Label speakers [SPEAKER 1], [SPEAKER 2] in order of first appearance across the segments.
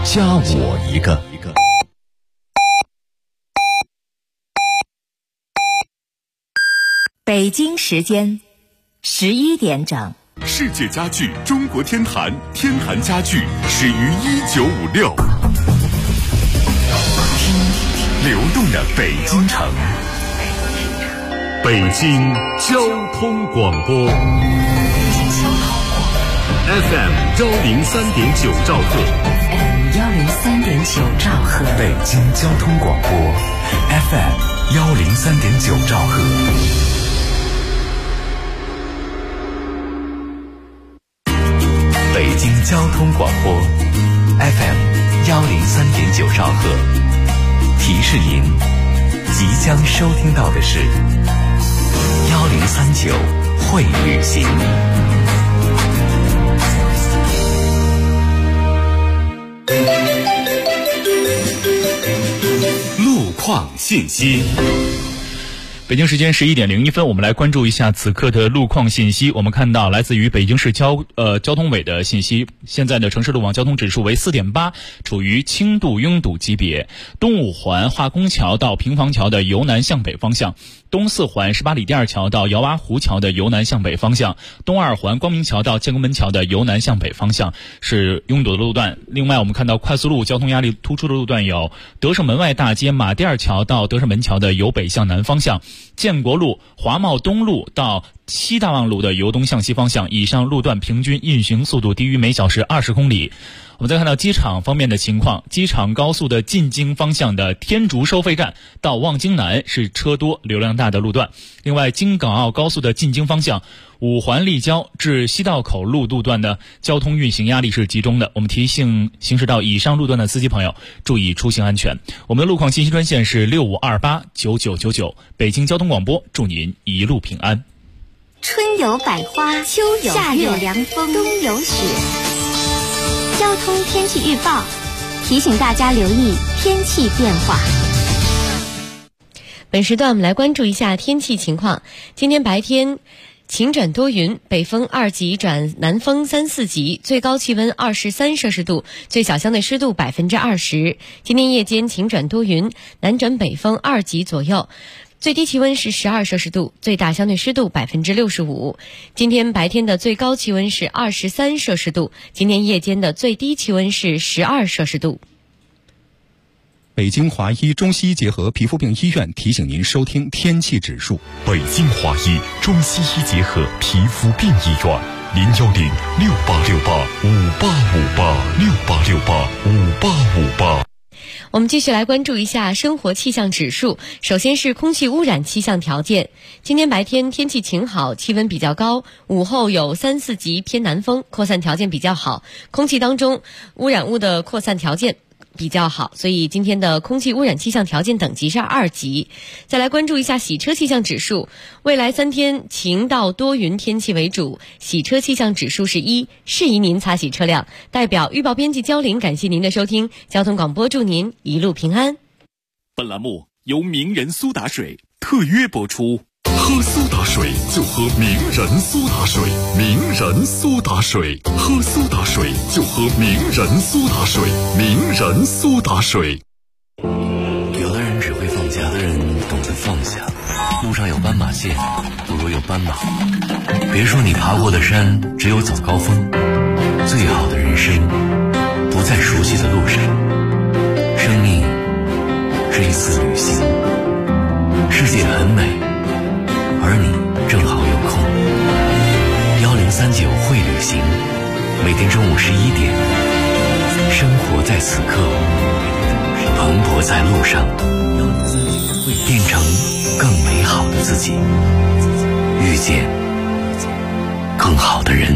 [SPEAKER 1] 加我一个。
[SPEAKER 2] 北京时间11点整。
[SPEAKER 3] 世界家具中国天坛，天坛家具始于1956。流动的北京城，北京交通广播 FM 103.9兆赫，
[SPEAKER 2] 103.9兆赫，
[SPEAKER 1] 北京交通广播 FM 103.9兆赫。北京交通广播 FM 103.9兆赫，提示您即将收听到的是1039会旅行。
[SPEAKER 3] 路况信息。
[SPEAKER 4] 北京时间11点01分，我们来关注一下此刻的路况信息。我们看到来自于北京市交通委的信息，现在的城市路网交通指数为 4.8， 处于轻度拥堵级别。东五环化工桥到平房桥的由南向北方向，东四环18里第二桥到姚洼湖桥的由南向北方向，东二环光明桥到建国门桥的由南向北方向是拥堵的路段。另外我们看到快速路交通压力突出的路段有德胜门外大街马甸二桥到德胜门桥的由北向南方向，建国路华贸东路到西大望路的由东向西方向，以上路段平均运行速度低于每小时20公里。我们再看到机场方面的情况，机场高速的进京方向的天竺收费站到望京南是车多流量大的路段。另外京港澳高速的进京方向五环立交至西道口路段的交通运行压力是集中的，我们提醒行驶到以上路段的司机朋友注意出行安全。我们的路况信息专线是65289999，北京交通广播，祝您一路平安。
[SPEAKER 5] 春有百花，秋有夏有凉风，冬有雪。交通天气预报提醒大家留意天气变化。
[SPEAKER 6] 本时段我们来关注一下天气情况。今天白天晴转多云，北风2级转南风3、4级，最高气温23摄氏度，最小相对湿度20%。今天夜间晴转多云，南转北风2级左右，最低气温是12摄氏度，最大相对湿度65%。今天白天的最高气温是23摄氏度，今天夜间的最低气温是12摄氏度。
[SPEAKER 7] 北京华医中西医结合皮肤病医院提醒您收听天气指数。
[SPEAKER 3] 北京华医中西医结合皮肤病医院，01068685858，68685858。
[SPEAKER 6] 我们继续来关注一下生活气象指数。首先是空气污染气象条件。今天白天天气晴好，气温比较高，午后有3、4级偏南风，扩散条件比较好，空气当中污染物的扩散条件比较好，所以今天的空气污染气象条件等级是2级。再来关注一下洗车气象指数，未来3天晴到多云天气为主，洗车气象指数是1，适宜您擦洗车辆。代表预报编辑焦玲感谢您的收听，交通广播祝您一路平安。
[SPEAKER 3] 本栏目由名人苏打水特约播出。喝苏打水就喝名人苏打水，名人苏打水，喝苏打水就喝名人苏打水，名人苏打水。
[SPEAKER 8] 有的人只会放假，有的人懂得放下。路上有斑马线，不如有斑马。别说你爬过的山只有早高峰，最好的人生不在熟悉的路上。生命是一次旅行，世界很美，而你正好有空。1039会旅行，每天中午11点，生活在此刻，蓬勃在路上，变成更美好的自己，遇见更好的人。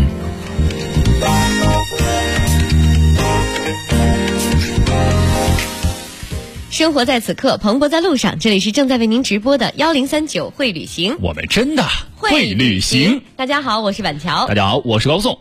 [SPEAKER 6] 生活在此刻，蓬勃在路上。这里是正在为您直播的1039会旅行，
[SPEAKER 4] 我们真的会旅行。
[SPEAKER 6] 大家好，我是板桥。
[SPEAKER 4] 大家好，我是高颂。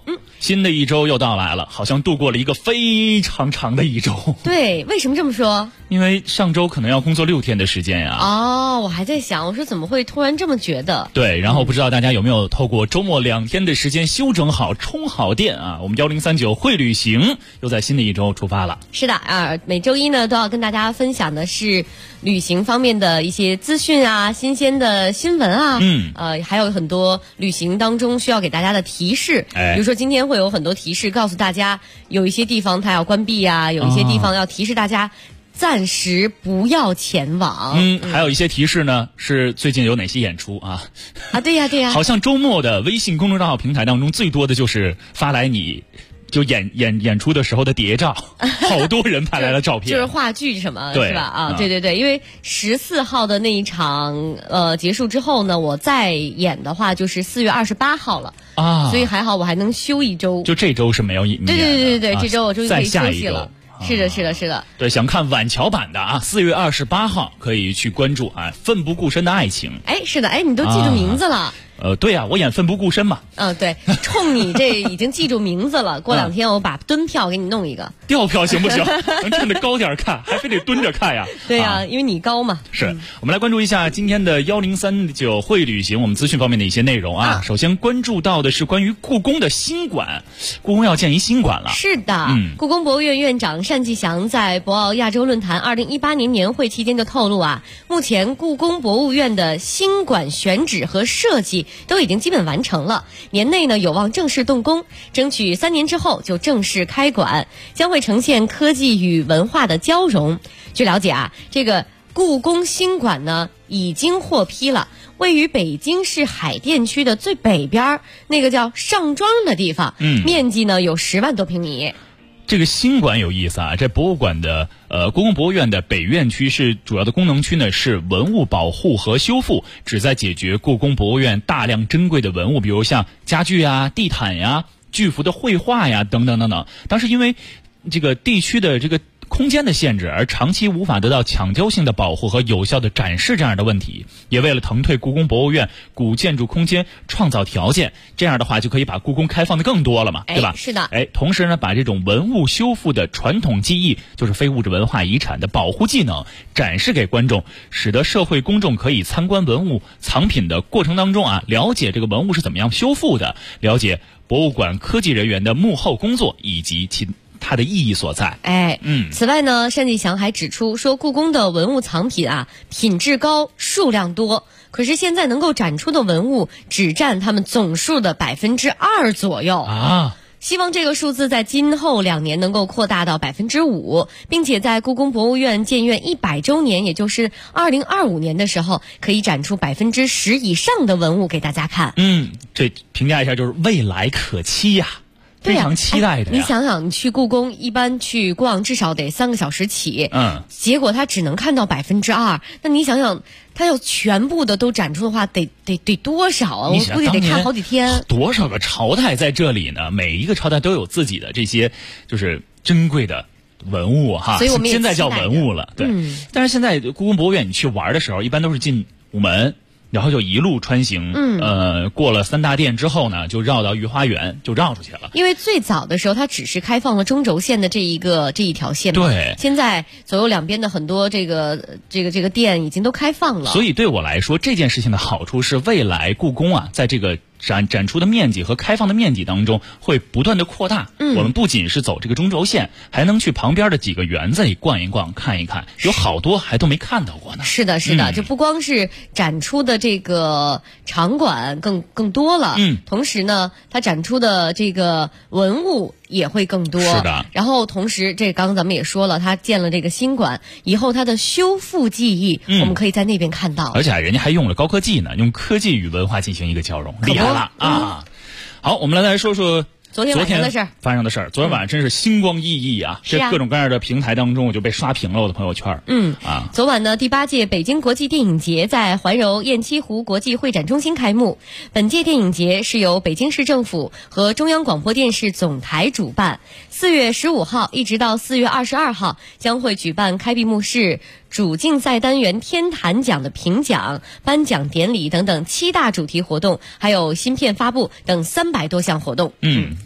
[SPEAKER 4] 新的一周又到来了，好像度过了一个非常长的一周。
[SPEAKER 6] 对，为什么这么说？
[SPEAKER 4] 因为上周可能要工作6天的时间呀。
[SPEAKER 6] 哦，我还在想，我说怎么会突然这么觉得？
[SPEAKER 4] 对，然后不知道大家有没有透过周末2天的时间休整好、充好电啊？我们1039会旅行又在新的一周出发了。
[SPEAKER 6] 是的啊，每周一呢都要跟大家分享的是旅行方面的一些资讯啊、新鲜的新闻啊，还有很多旅行当中需要给大家的提示。比如说今天会有很多提示告诉大家，有一些地方它要关闭啊，有一些地方要提示大家暂时不要前往。
[SPEAKER 4] 还有一些提示呢，是最近有哪些演出啊？
[SPEAKER 6] 对呀。
[SPEAKER 4] 好像周末的微信公众账号平台当中最多的就是发来你就演出的时候的谍照，好多人拍来了照片，
[SPEAKER 6] 就是话剧什么，
[SPEAKER 4] 对
[SPEAKER 6] 是吧？对，因为14号的那一场结束之后呢，我再演的话就是4月28号了啊，所以还好我还能休一周，
[SPEAKER 4] 就这周是没有演的。
[SPEAKER 6] 对，这周我终于可以休息了。是的。对，
[SPEAKER 4] 想看晚桥版的啊，4月28号可以去关注啊，奋不顾身的爱情。
[SPEAKER 6] 是的，你都记住名字了。
[SPEAKER 4] 对呀，我演奋不顾身嘛。
[SPEAKER 6] 对，冲你这已经记住名字了，过2天我把蹲票给你弄一个。
[SPEAKER 4] 吊票行不行？能站得高点看，还非得蹲着看呀？
[SPEAKER 6] 对呀，因为你高嘛。
[SPEAKER 4] 是，我们来关注一下今天的1039会旅行我们资讯方面的一些内容啊。首先关注到的是关于故宫的新馆，故宫要建一新馆了。
[SPEAKER 6] 是的，故宫博物院院长单霁翔在博鳌亚洲论坛2018年年会期间就透露啊，目前故宫博物院的新馆选址和设计都已经基本完成了，年内呢有望正式动工，争取3年之后就正式开馆，将会呈现科技与文化的交融。据了解啊，这个故宫新馆呢已经获批了，位于北京市海淀区的最北边，那个叫上庄的地方，面积呢有10万多平米。
[SPEAKER 4] 这个新馆有意思啊，这博物馆的故宫博物院的北院区是主要的功能区呢，是文物保护和修复，旨在解决故宫博物院大量珍贵的文物，比如像家具啊、地毯呀、巨幅的绘画呀等等等等。当时因为这个地区的这个空间的限制而长期无法得到抢救性的保护和有效的展示这样的问题，也为了腾退故宫博物院古建筑空间创造条件，这样的话就可以把故宫开放的更多了嘛，对吧？
[SPEAKER 6] 是的。
[SPEAKER 4] 同时呢，把这种文物修复的传统技艺，就是非物质文化遗产的保护技能展示给观众，使得社会公众可以参观文物藏品的过程当中啊，了解这个文物是怎么样修复的，了解博物馆科技人员的幕后工作以及它的意义所在。
[SPEAKER 6] 此外呢，单霁翔还指出说，故宫的文物藏品啊，品质高，数量多，可是现在能够展出的文物只占他们总数的2%左右啊。希望这个数字在今后2年能够扩大到5%，并且在故宫博物院建院100周年，也就是2025年的时候，可以展出10%以上的文物给大家看。
[SPEAKER 4] 这评价一下就是未来可期呀。非常期待的呀。
[SPEAKER 6] 你想想，你去故宫一般去逛至少得3个小时起，结果他只能看到2%，那你想想，他要全部的都展出的话，得多少啊？我估计得看好几天。
[SPEAKER 4] 多少个朝代在这里呢？每一个朝代都有自己的这些就是珍贵的文物哈，
[SPEAKER 6] 所以我们
[SPEAKER 4] 现在叫文物了，对。但是现在故宫博物院你去玩的时候，一般都是进午门。然后就一路穿行，过了3大殿之后呢，就绕到御花园，就绕出去了。
[SPEAKER 6] 因为最早的时候，它只是开放了中轴线的这一条线嘛。
[SPEAKER 4] 对。
[SPEAKER 6] 现在左右两边的很多这个殿已经都开放了。
[SPEAKER 4] 所以对我来说，这件事情的好处是，未来故宫啊，在这个展出的面积和开放的面积当中会不断的扩大。我们不仅是走这个中轴线，还能去旁边的几个园子里逛一逛、看一看，有好多还都没看到过呢。
[SPEAKER 6] 是的，就不光是展出的这个场馆更多了，同时呢，它展出的这个文物也会更多。
[SPEAKER 4] 是的。
[SPEAKER 6] 然后同时，这刚刚咱们也说了，它建了这个新馆以后，它的修复技艺，我们可以在那边看到。
[SPEAKER 4] 而且人家还用了高科技呢，用科技与文化进行一个交融，厉害了啊！好，我们来说说
[SPEAKER 6] 昨天晚上的事儿，
[SPEAKER 4] 发生的事儿。昨天晚上真是星光熠熠啊！这各种各样的平台当中，我就被刷屏了我的朋友圈。
[SPEAKER 6] 昨晚呢，第8届北京国际电影节在怀柔雁栖湖国际会展中心开幕。本届电影节是由北京市政府和中央广播电视总台主办，4月15号一直到4月22号将会举办开闭幕式、主竞赛单元天坛奖的评奖、颁奖典礼等等7大主题活动，还有新片发布等300多项活动。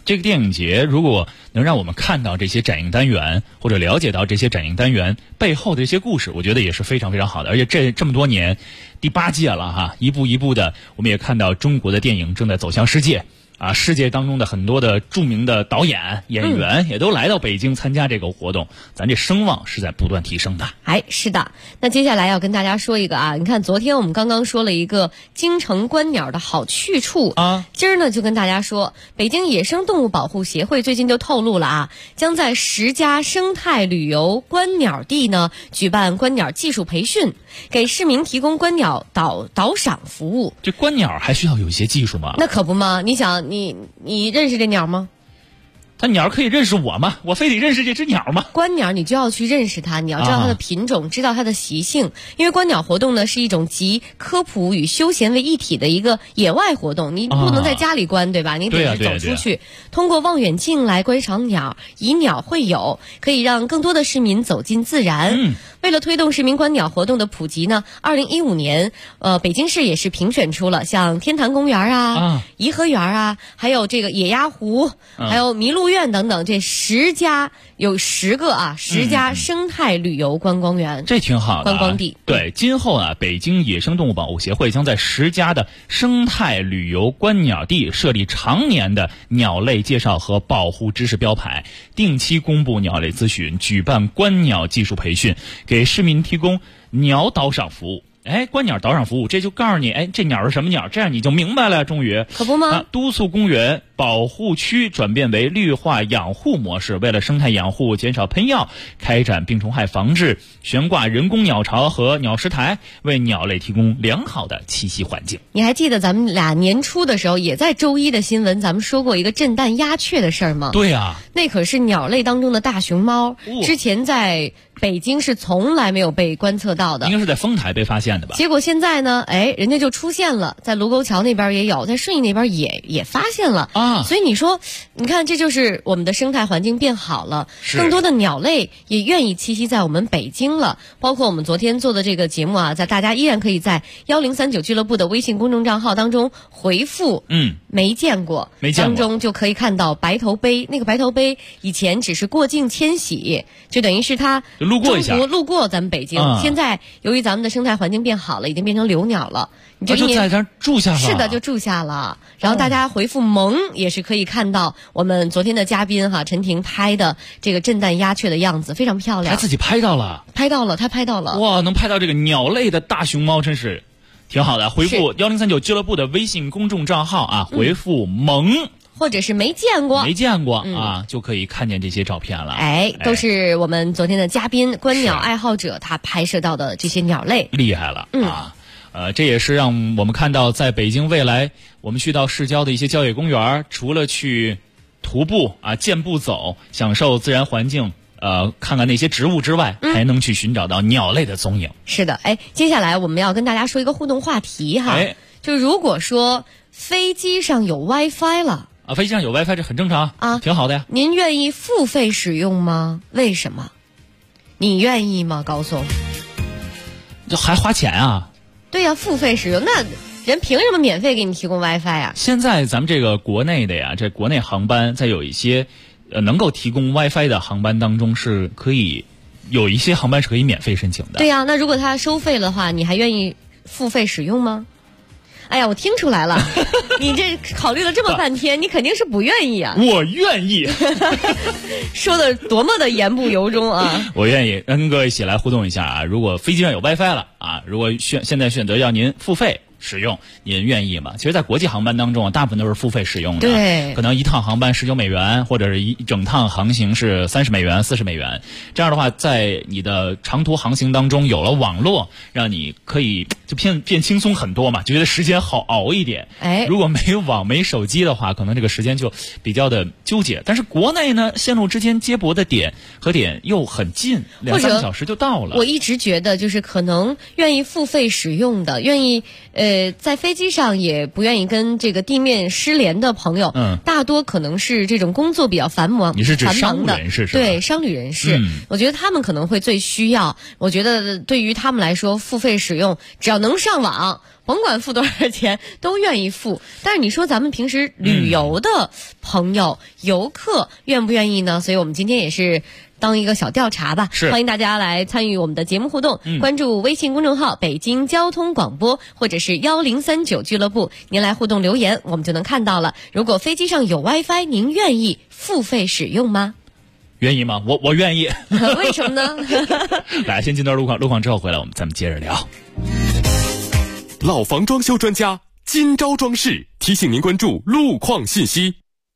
[SPEAKER 4] 这个电影节如果能让我们看到这些展映单元，或者了解到这些展映单元背后的一些故事，我觉得也是非常非常好的。而且这么多年，第8届了哈，一步一步的，我们也看到中国的电影正在走向世界。世界当中的很多的著名的导演、演员也都来到北京参加这个活动，咱这声望是在不断提升的。
[SPEAKER 6] 是的。那接下来要跟大家说一个你看昨天我们刚刚说了一个京城观鸟的好去处今儿呢就跟大家说，北京野生动物保护协会最近就透露了将在10家生态旅游观鸟地呢举办观鸟技术培训，给市民提供观鸟导赏服务。
[SPEAKER 4] 这观鸟还需要有一些技术吗？
[SPEAKER 6] 那可不嘛，你想你认识这鸟吗？
[SPEAKER 4] 它鸟可以认识我吗？我非得认识这只鸟吗？
[SPEAKER 6] 观鸟你就要去认识它，你要知道它的品种，知道它的习性。因为观鸟活动呢是一种集科普与休闲为一体的一个野外活动，你不能在家里观，对吧？你得是走出去，通过望远镜来观赏鸟，以鸟会友，可以让更多的市民走进自然。为了推动市民观鸟活动的普及呢，2015年北京市也是评选出了像天坛公园颐和园还有这个野鸭湖还有麋鹿苑等等，这10家有10个10家生态旅游观光园，
[SPEAKER 4] 这挺好的
[SPEAKER 6] 观光地。
[SPEAKER 4] 对，今后北京野生动物保护协会将在10家的生态旅游观鸟地设立常年的鸟类介绍和保护知识标牌，定期公布鸟类资讯，举办观鸟技术培训，给市民提供鸟导赏服务。观鸟导赏服务，这就告诉你，这鸟是什么鸟，这样你就明白了。终于，
[SPEAKER 6] 可不吗？
[SPEAKER 4] 督促公园保护区转变为绿化养护模式，为了生态养护，减少喷药，开展病虫害防治，悬挂人工鸟巢和鸟食台，为鸟类提供良好的栖息环境。
[SPEAKER 6] 你还记得咱们俩年初的时候，也在周一的新闻，咱们说过一个震旦鸦雀的事儿吗？
[SPEAKER 4] 对啊，
[SPEAKER 6] 那可是鸟类当中的大熊猫，之前在北京是从来没有被观测到的，
[SPEAKER 4] 应该是在丰台被发现的吧？
[SPEAKER 6] 结果现在呢，人家就出现了，在卢沟桥那边也有，在顺义那边也发现了所以你说，你看，这就是我们的生态环境变好了，更多的鸟类也愿意栖息在我们北京了。包括我们昨天做的这个节目在大家依然可以在1039俱乐部的微信公众账号当中回复没见过当中就可以看到白头鹎。那个白头鹎以前只是过境迁徙，就等于是它
[SPEAKER 4] 路过一下，
[SPEAKER 6] 路过咱们北京。现在由于咱们的生态环境变好了，已经变成留鸟了，你就
[SPEAKER 4] 在这儿住下了。
[SPEAKER 6] 是的，就住下了。然后大家回复萌也是可以看到我们昨天的嘉宾陈婷拍的这个震旦鸦雀的样子，非常漂亮。
[SPEAKER 4] 他自己拍到了，
[SPEAKER 6] 他拍到了。
[SPEAKER 4] 哇，能拍到这个鸟类的大熊猫，真是挺好的。回复1039俱乐部的微信公众账号回复萌。
[SPEAKER 6] 或者是没见过
[SPEAKER 4] 就可以看见这些照片了。
[SPEAKER 6] 都是我们昨天的嘉宾观鸟爱好者他拍摄到的这些鸟类，
[SPEAKER 4] 厉害了这也是让我们看到，在北京未来我们去到市郊的一些郊野公园，除了去徒步健步走，享受自然环境，看看那些植物之外，还能去寻找到鸟类的踪影。
[SPEAKER 6] 是的，接下来我们要跟大家说一个互动话题就如果说飞机上有 WiFi 了。
[SPEAKER 4] 飞机上有 WiFi 这很正常挺好的呀。
[SPEAKER 6] 您愿意付费使用吗？为什么？你愿意吗？高松，
[SPEAKER 4] 这还花钱
[SPEAKER 6] 对呀，付费使用，那人凭什么免费给你提供 WiFi
[SPEAKER 4] 现在咱们这个国内的这国内航班，在有一些能够提供 WiFi 的航班当中，是可以有一些航班是可以免费申请的。
[SPEAKER 6] 对呀，那如果它收费的话，你还愿意付费使用吗？哎呀，我听出来了，你这考虑了这么半天，你肯定是不愿意
[SPEAKER 4] 我愿意，
[SPEAKER 6] 说的多么的言不由衷
[SPEAKER 4] 我愿意跟各位一起来互动一下如果飞机上有 WiFi 了如果现在选择要您付费使用，您愿意吗？其实在国际航班当中大部分都是付费使用的，
[SPEAKER 6] 对，
[SPEAKER 4] 可能一趟航班19美元，或者是一整趟航行是30美元、40美元。这样的话，在你的长途航行当中有了网络，让你可以就变轻松很多嘛，就觉得时间好熬一点。如果没有网没手机的话，可能这个时间就比较的纠结。但是国内呢，线路之间接驳的点和点又很近，2-3个小时就到了。
[SPEAKER 6] 我一直觉得就是可能愿意付费使用的，愿意在飞机上也不愿意跟这个地面失联的朋友，大多可能是这种工作比较繁忙。
[SPEAKER 4] 你是指商务人士是吧？
[SPEAKER 6] 对，商旅人士，我觉得他们可能会最需要。我觉得对于他们来说，付费使用只要能上网，甭管付多少钱都愿意付。但是你说咱们平时旅游的朋友、游客愿不愿意呢？所以我们今天也是当一个小调查吧，欢迎大家来参与我们的节目互动，关注微信公众号北京交通广播或者是1039俱乐部，您来互动留言，我们就能看到了。如果飞机上有 WiFi， 您愿意付费使用吗？
[SPEAKER 4] 愿意吗？我愿意。
[SPEAKER 6] 为什么呢？
[SPEAKER 4] 来，先进段路况之后回来，咱们接着聊。
[SPEAKER 3] 老房装修专家今朝装饰提醒您关注路况信息。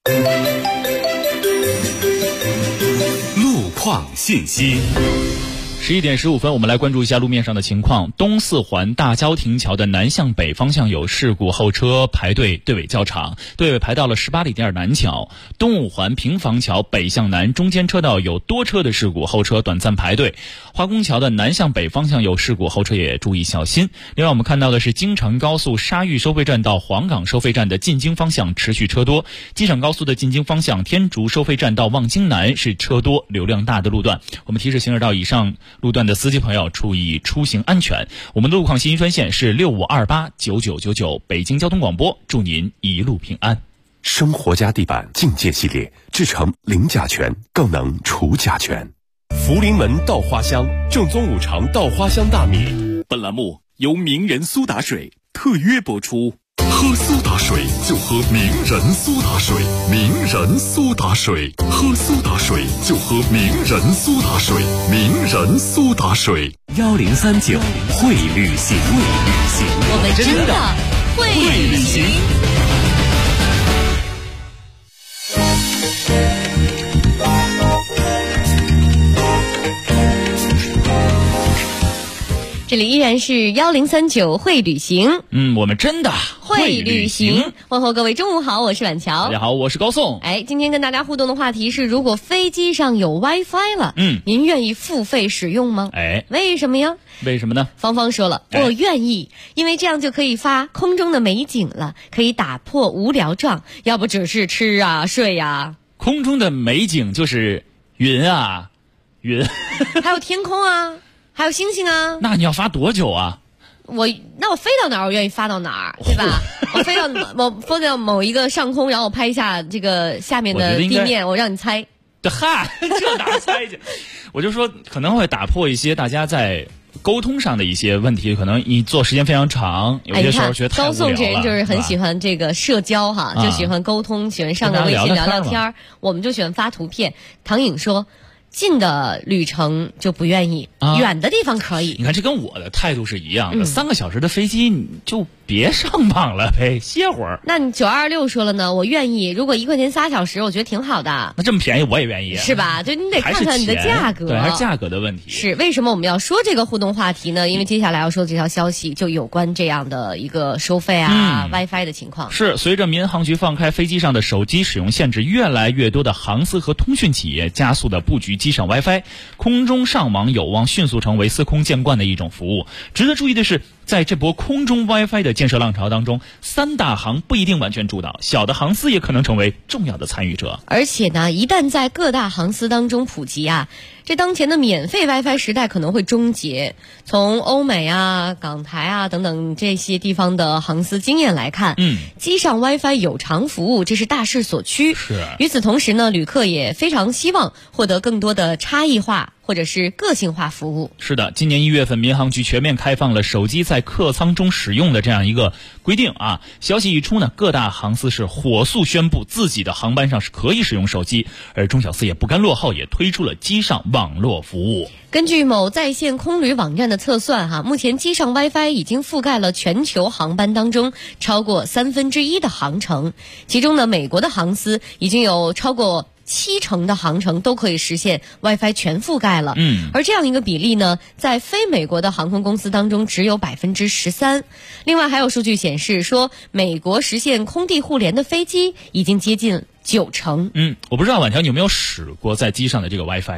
[SPEAKER 1] 路况信息。
[SPEAKER 4] 11点15分，我们来关注一下路面上的情况。东四环大郊亭桥的南向北方向有事故，后车排队队尾较长，队尾排到了18里店南桥。东五环平房桥北向南中间车道有多车的事故，后车短暂排队。华工桥的南向北方向有事故，后车也注意小心。另外我们看到的是京承高速沙峪收费站到黄岗收费站的进京方向持续车多，机场高速的进京方向天竺收费站到望京南是车多流量大的路段。我们提示行驶到以上路段的司机朋友注意出行安全。我们的路况信息专线是65289999，北京交通广播，祝您一路平安。
[SPEAKER 3] 生活家地板境界系列，制成零甲醛，更能除甲醛。福临门稻花香，正宗五常稻花香大米。
[SPEAKER 1] 本栏目由名人苏打水特约播出。
[SPEAKER 3] 喝苏打水就喝名人苏打水，名人苏打水，喝苏打水就喝名人苏打水，名人苏打水。
[SPEAKER 1] 1039会旅行，
[SPEAKER 6] 我们真的会旅行。这里依然是1039会旅行，
[SPEAKER 4] 我们真的
[SPEAKER 6] 会旅行。问候各位中午好，我是婉乔。
[SPEAKER 4] 大家好，我是高颂。
[SPEAKER 6] 今天跟大家互动的话题是，如果飞机上有 WiFi 了，您愿意付费使用吗？为什么呀？
[SPEAKER 4] 为什么呢？
[SPEAKER 6] 芳芳说了，我愿意，因为这样就可以发空中的美景了，可以打破无聊状，要不只是吃啊睡啊。
[SPEAKER 4] 空中的美景就是云啊，云，
[SPEAKER 6] 还有天空啊。还有星星啊！
[SPEAKER 4] 那你要发多久啊？
[SPEAKER 6] 我飞到哪儿，我愿意发到哪儿，对吧？我飞到某一个上空，然后我拍一下这个下面的地面，我让你猜。
[SPEAKER 4] 嗨，这哪猜去？我就说可能会打破一些大家在沟通上的一些问题，可能你做时间非常长，有些时候觉得太无聊了。高颂
[SPEAKER 6] 这人就是很喜欢这个社交哈，就喜欢沟通，喜欢上个微信聊聊天，我们就喜欢发图片。唐颖说，近的旅程就不愿意，远的地方可以。
[SPEAKER 4] 你看，这跟我的态度是一样的。3个小时的飞机，你就别上网了呗，歇会儿。
[SPEAKER 6] 那你926说了呢？我愿意。如果1块钱3小时，我觉得挺好的。
[SPEAKER 4] 那这么便宜，我也愿意，
[SPEAKER 6] 是吧？就你得看看你的价格，
[SPEAKER 4] 对，还是价格的问题。
[SPEAKER 6] 是为什么我们要说这个互动话题呢？因为接下来要说的这条消息就有关这样的一个收费啊、WiFi 的情况。
[SPEAKER 4] 是随着民航局放开飞机上的手机使用限制，越来越多的航司和通讯企业加速的布局机上 WiFi， 空中上网有望迅速成为司空见惯的一种服务。值得注意的是，在这波空中 WiFi 的建设浪潮当中，3大航不一定完全主导，小的航司也可能成为重要的参与者。
[SPEAKER 6] 而且呢，一旦在各大航司当中普及啊，这当前的免费 WiFi 时代可能会终结。从欧美啊、港台啊等等这些地方的航司经验来看，机上 WiFi 有偿服务，这是大势所趋。
[SPEAKER 4] 是。
[SPEAKER 6] 与此同时呢，旅客也非常希望获得更多的差异化或者是个性化服务。
[SPEAKER 4] 是的，今年1月份，民航局全面开放了手机在客舱中使用的这样一个规定啊。消息一出呢，各大航司是火速宣布自己的航班上是可以使用手机，而中小司也不甘落后，也推出了机上网络服务。
[SPEAKER 6] 根据某在线空旅网站的测算目前机上 WiFi 已经覆盖了全球航班当中超过1/3的航程，其中呢，美国的航司已经有超过70%的航程都可以实现 WiFi 全覆盖了。而这样一个比例呢，在非美国的航空公司当中只有13%。另外还有数据显示说，美国实现空地互联的飞机已经接近90%。
[SPEAKER 4] 我不知道婉乔你有没有使过在机上的这个 WiFi？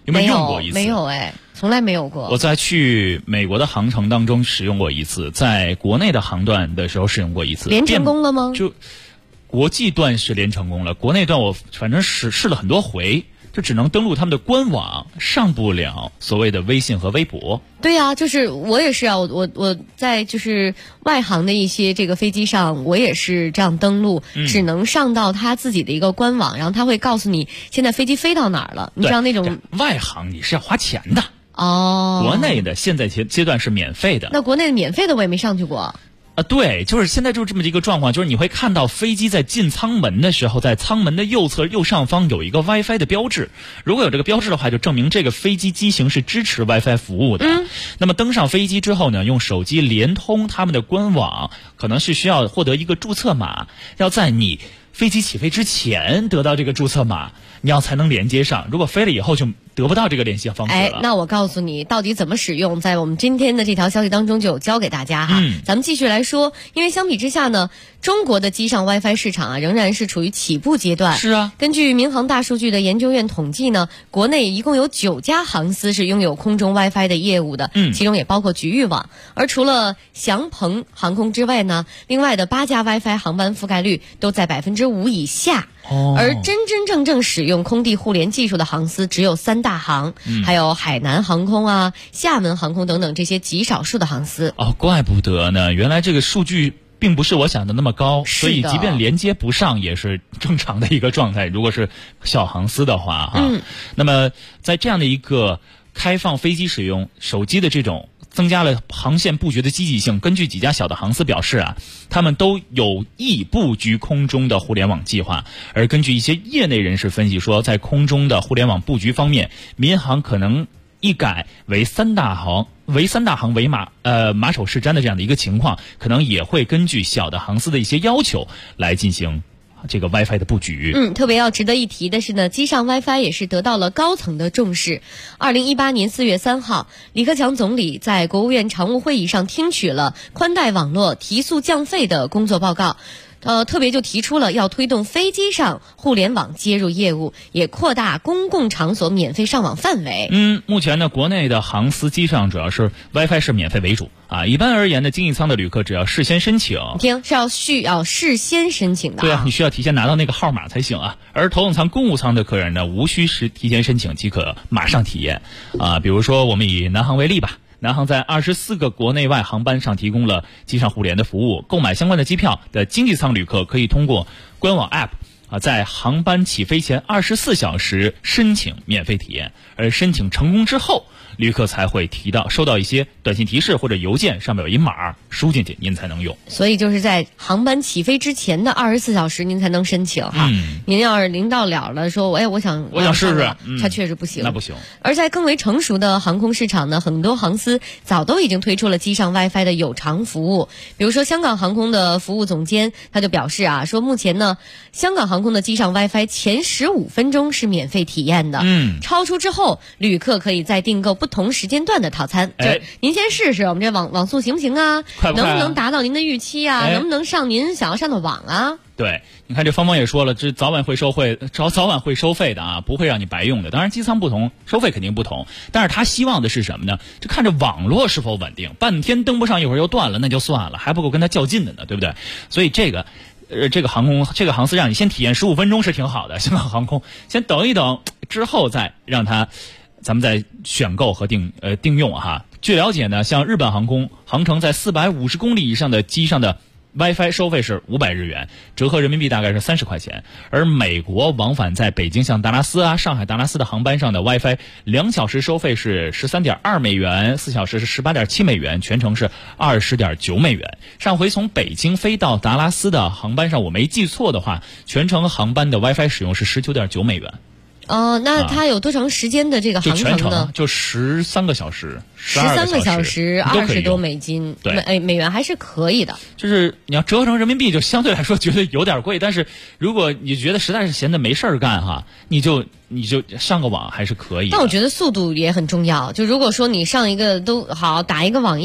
[SPEAKER 4] 有没有用过一次？
[SPEAKER 6] 没有哎，从来没有过。
[SPEAKER 4] 我在去美国的航程当中使用过一次，在国内的航段的时候使用过一次。
[SPEAKER 6] 连成功了吗？
[SPEAKER 4] 就国际段是连成功了，国内段我反正试了很多回。就只能登录他们的官网，上不了所谓的微信和微博。
[SPEAKER 6] 对呀，就是我也是啊，我在就是外航的一些这个飞机上，我也是这样登录，只能上到他自己的一个官网，然后他会告诉你现在飞机飞到哪儿了。你知道那种
[SPEAKER 4] 外航你是要花钱的
[SPEAKER 6] 哦，
[SPEAKER 4] 国内的现在阶段是免费的。
[SPEAKER 6] 那国内的免费的我也没上去过。
[SPEAKER 4] 对，就是现在就是这么一个状况，就是你会看到飞机在进舱门的时候，在舱门的右侧右上方有一个 WiFi 的标志。如果有这个标志的话，就证明这个飞机机型是支持 WiFi 服务的。那么登上飞机之后呢，用手机连通他们的官网，可能是需要获得一个注册码，要在你飞机起飞之前得到这个注册码，你要才能连接上。如果飞了以后就得不到这个联系方式了。
[SPEAKER 6] 那我告诉你到底怎么使用，在我们今天的这条消息当中就有教给大家哈。咱们继续来说，因为相比之下呢，中国的机上 WiFi 市场仍然是处于起步阶段。
[SPEAKER 4] 是啊，
[SPEAKER 6] 根据民航大数据的研究院统计呢，国内一共有9家航司是拥有空中 WiFi 的业务的，其中也包括局域网。而除了祥鹏航空之外呢，另外的8家 WiFi 航班覆盖率都在5%以下。而真正使用空地互联技术的航司只有3大航，还有海南航空啊、厦门航空等等这些极少数的航司。
[SPEAKER 4] 怪不得呢，原来这个数据并不是我想的那么高，所以即便连接不上也是正常的一个状态。如果是小航司的话那么在这样的一个开放飞机使用手机的这种增加了航线布局的积极性。根据几家小的航司表示他们都有意布局空中的互联网计划。而根据一些业内人士分析说，在空中的互联网布局方面，民航可能一改为三大航为马首是瞻的这样的一个情况，可能也会根据小的航司的一些要求来进行这个 WiFi 的布局。
[SPEAKER 6] 特别要值得一提的是呢，机上 WiFi 也是得到了高层的重视。2018年4月3号，李克强总理在国务院常务会议上听取了宽带网络提速降费的工作报告。特别就提出了要推动飞机上互联网接入业务，也扩大公共场所免费上网范围。
[SPEAKER 4] 目前呢，国内的航司机上主要是 WiFi 是免费为主一般而言呢，经济舱的旅客只要事先申请，
[SPEAKER 6] 你听是需要事先申请的。
[SPEAKER 4] 对你需要提前拿到那个号码才行而头等舱、公务舱的客人呢，无需提前申请即可马上体验比如说我们以南航为例吧。南航在24个国内外航班上提供了机上互联的服务，购买相关的机票的经济舱旅客可以通过官网 App在航班起飞前24小时申请免费体验，而申请成功之后，旅客才会收到一些短信提示或者邮件，上面有一码输进去，您才能用。
[SPEAKER 6] 所以就是在航班起飞之前的24小时您才能申请您要是临到了说我想
[SPEAKER 4] 试试
[SPEAKER 6] 它确实不行，
[SPEAKER 4] 那不行。
[SPEAKER 6] 而在更为成熟的航空市场呢，很多航司早都已经推出了机上 WiFi 的有偿服务。比如说香港航空的服务总监他就表示说目前呢，香港航空的机上 WiFi 前15分钟是免费体验的超出之后旅客可以再订购不同时间段的套餐。就是您先试试我们这网速行不行
[SPEAKER 4] 快不快
[SPEAKER 6] 能不能达到您的预期能不能上您想要上的网
[SPEAKER 4] 对，你看这方也说了，这早晚会收费的不会让你白用的。当然机舱不同，收费肯定不同，但是他希望的是什么呢？就看着网络是否稳定，半天登不上，一会儿又断了，那就算了，还不够跟他较劲的呢，对不对？所以这个航司让你先体验15分钟是挺好的。香港航空先等一等，之后再让咱们再选购和订用据了解呢，像日本航空航程在450公里以上的机上的WiFi 收费是500日元，折合人民币大概是30块钱。而美国往返在北京像达拉斯上海达拉斯的航班上的 WiFi 2小时收费是13.2美元，4小时是18.7美元，全程是20.9美元。上回从北京飞到达拉斯的航班上，我没记错的话，全程航班的 WiFi 使用是19.9美元。
[SPEAKER 6] 那它有多长时间的这个航程呢？
[SPEAKER 4] 就13个小时
[SPEAKER 6] ，13个小时，20多美金，美元还是可以的。
[SPEAKER 4] 就是你要折合成人民币，就相对来说觉得有点贵。但是如果你觉得实在是闲得没事儿干你就上个网还是可以的。
[SPEAKER 6] 但我觉得速度也很重要。就如果说你上一个都好打一个网页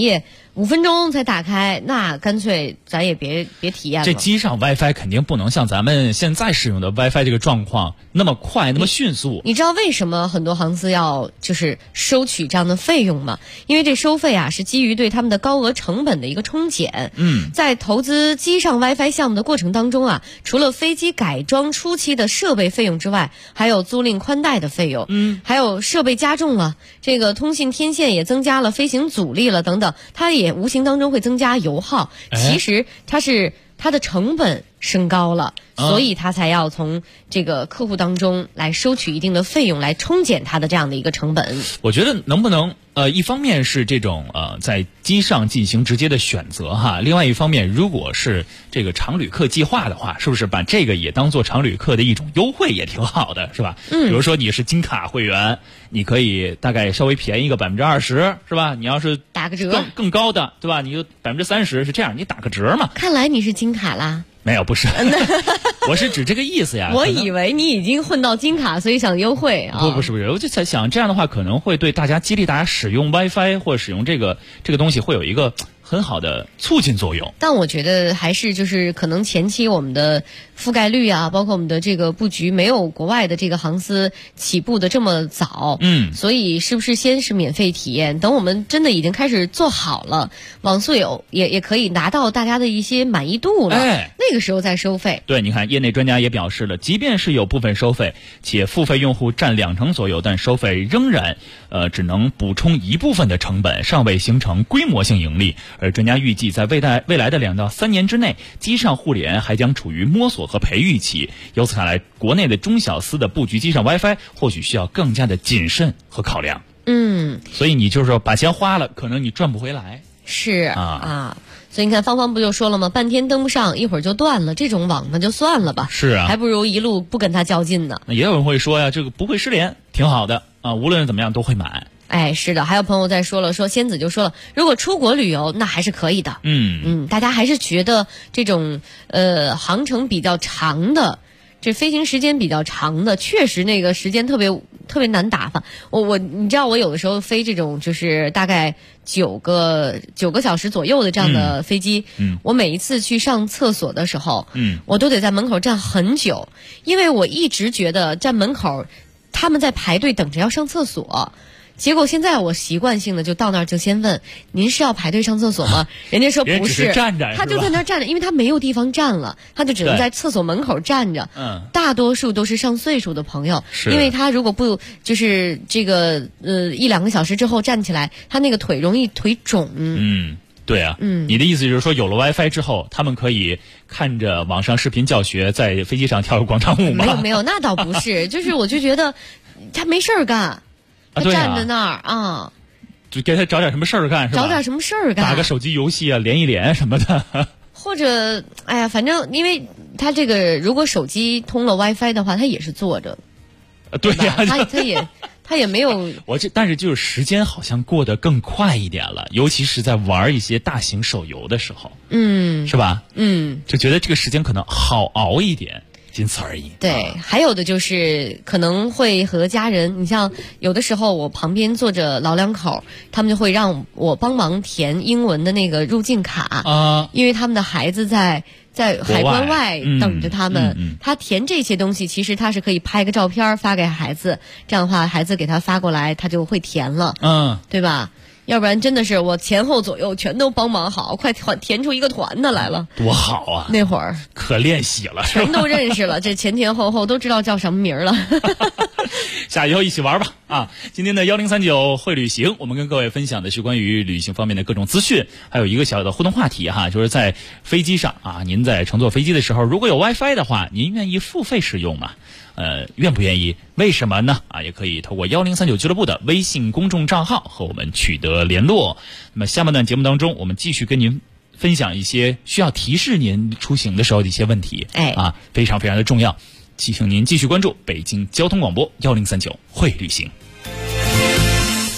[SPEAKER 6] 5分钟才打开，那干脆咱也别体验了。
[SPEAKER 4] 这机上 WiFi 肯定不能像咱们现在使用的 WiFi 这个状况那么快，那么迅速。
[SPEAKER 6] 你知道为什么很多航司要就是收取这样的费用吗？因为这收费啊是基于对他们的高额成本的一个冲减。在投资机上 WiFi 项目的过程当中啊，除了飞机改装初期的设备费用之外，还有租赁宽带的费用，还有设备加重了，这个通信天线也增加了，飞行阻力了等等，它也无形当中会增加油耗。其实它的成本升高了，所以它才要从这个客户当中来收取一定的费用，来冲减它的这样的一个成本。
[SPEAKER 4] 我觉得能不能一方面是这种在机上进行直接的选择哈，另外一方面如果是这个常旅客计划的话，是不是把这个也当做常旅客的一种优惠也挺好的，是吧？比如说你是金卡会员，你可以大概稍微便宜个20%，是吧？你要是
[SPEAKER 6] 打个折
[SPEAKER 4] 更高的，对吧？你就30%是这样，你打个折嘛。
[SPEAKER 6] 看来你是金卡啦。
[SPEAKER 4] 没有，不是，我是指这个意思呀。
[SPEAKER 6] 我以为你已经混到金卡，所以想优惠啊。
[SPEAKER 4] 不是，我就在想这样的话可能会对激励大家使用 WiFi 或者使用这个东西会有一个很好的促进作用。
[SPEAKER 6] 但我觉得还是就是可能前期我们的覆盖率啊，包括我们的这个布局没有国外的这个航司起步的这么早。所以是不是先是免费体验，等我们真的已经开始做好了，网速也可以拿到大家的一些满意度了，那个时候再收费。
[SPEAKER 4] 对，你看业内专家也表示了，即便是有部分收费且付费用户占20%左右，但收费仍然只能补充一部分的成本，尚未形成规模性盈利。而专家预计在未来的2到3年之内，机上互联还将处于摸索和培育期。由此看来，国内的中小司的布局机上 WiFi 或许需要更加的谨慎和考量。所以你就是说把钱花了，可能你赚不回来。
[SPEAKER 6] 是所以你看芳芳不就说了吗？半天登不上，一会儿就断了，这种网那就算了吧。
[SPEAKER 4] 是啊，
[SPEAKER 6] 还不如一路不跟他较劲呢。
[SPEAKER 4] 也有人会说呀，这个不会失联挺好的啊，无论怎么样都会买。
[SPEAKER 6] 是的，还有朋友在说了，说仙子就说了，如果出国旅游那还是可以的。大家还是觉得这种航程比较长的，这飞行时间比较长的，确实那个时间特别难打发。你知道我有的时候飞这种就是大概9个小时左右的这样的飞机，我每一次去上厕所的时候，我都得在门口站很久，因为我一直觉得站门口他们在排队等着要上厕所。结果现在我习惯性的就到那儿就先问您是要排队上厕所吗？人家说不是，他就在那儿站着，因为他没有地方站了，他就只能在厕所门口站着。大多数都是上岁数的朋友，因为他如果不就是这个1-2个小时之后站起来，他那个腿容易腿肿。
[SPEAKER 4] 对啊，你的意思就是说有了 WiFi 之后，他们可以看着网上视频教学，在飞机上跳个广场舞吗？
[SPEAKER 6] 没有，那倒不是，就是我就觉得他没事儿干。他站在那儿
[SPEAKER 4] 就给他找点什么事儿干，是吧？
[SPEAKER 6] 找点什么事儿干，
[SPEAKER 4] 打个手机游戏啊，连一连什么的。
[SPEAKER 6] 或者，反正因为他这个如果手机通了 WiFi 的话，他也是坐着。
[SPEAKER 4] 对呀，
[SPEAKER 6] 他也没有。
[SPEAKER 4] 但是就是时间好像过得更快一点了，尤其是在玩一些大型手游的时候，是吧？就觉得这个时间可能好熬一点。仅此而已。
[SPEAKER 6] 对，还有的就是可能会和家人，你像有的时候我旁边坐着老两口，他们就会让我帮忙填英文的那个入境卡因为他们的孩子在海关外等着他们。他填这些东西，其实他是可以拍个照片发给孩子，这样的话孩子给他发过来，他就会填了，对吧？要不然真的是我前后左右全都帮忙好，快填出一个团的来了，
[SPEAKER 4] 多好啊！
[SPEAKER 6] 那会儿
[SPEAKER 4] 可练习了，
[SPEAKER 6] 全都认识了，这前后都知道叫什么名了。
[SPEAKER 4] 下以后一起玩吧今天的1039会旅行，我们跟各位分享的是关于旅行方面的各种资讯，还有一个小的互动话题就是在飞机上您在乘坐飞机的时候，如果有 WiFi 的话，您愿意付费使用吗？愿不愿意？为什么呢？也可以透过1039俱乐部的微信公众账号和我们取得联络。那么下半段节目当中，我们继续跟您分享一些需要提示您出行的时候的一些问题，非常非常的重要。请您继续关注北京交通广播1039会旅行。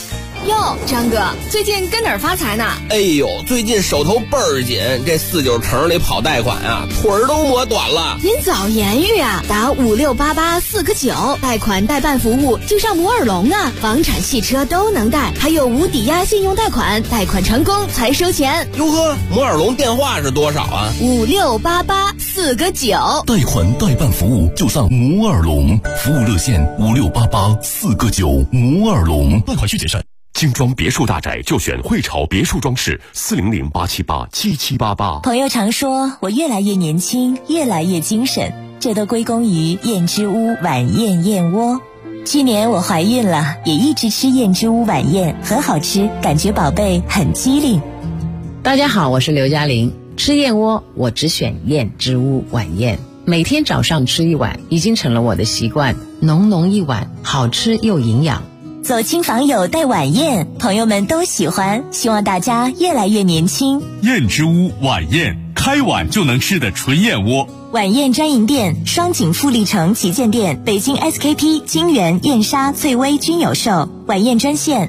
[SPEAKER 9] 哟，张哥，最近跟哪儿发财呢？
[SPEAKER 10] 哎呦，最近手头倍儿紧，这49城里跑贷款啊，腿儿都磨短了。
[SPEAKER 9] 您早言语啊，打5688-4个9，贷款代办服务就上摩尔龙啊，房产、汽车都能贷，还有无抵押信用贷款，贷款成功才收钱。
[SPEAKER 10] 哟呵，摩尔龙电话是多少啊
[SPEAKER 9] ？5688-4个9，
[SPEAKER 3] 贷款代办服务就上摩尔龙，服务热线5688-4个9，摩尔龙。贷款需谨慎。精装别墅大宅就选汇潮别墅装饰，400-878-7788。
[SPEAKER 2] 朋友常说我越来越年轻，越来越精神，这都归功于燕之屋晚宴燕窝。去年我怀孕了，也一直吃燕之屋晚宴，很好吃，感觉宝贝很机灵。
[SPEAKER 11] 大家好，我是刘嘉玲。吃燕窝我只选燕之屋晚宴，每天早上吃一碗已经成了我的习惯，浓浓一碗，好吃又营养。
[SPEAKER 2] 走亲访友带晚宴，朋友们都喜欢，希望大家越来越年轻。
[SPEAKER 3] 燕之屋晚宴，开碗就能吃的纯燕窝。
[SPEAKER 2] 晚宴专营店：双井富力城旗舰店、北京 SKP、金源、燕莎、翠微均有售。晚宴专线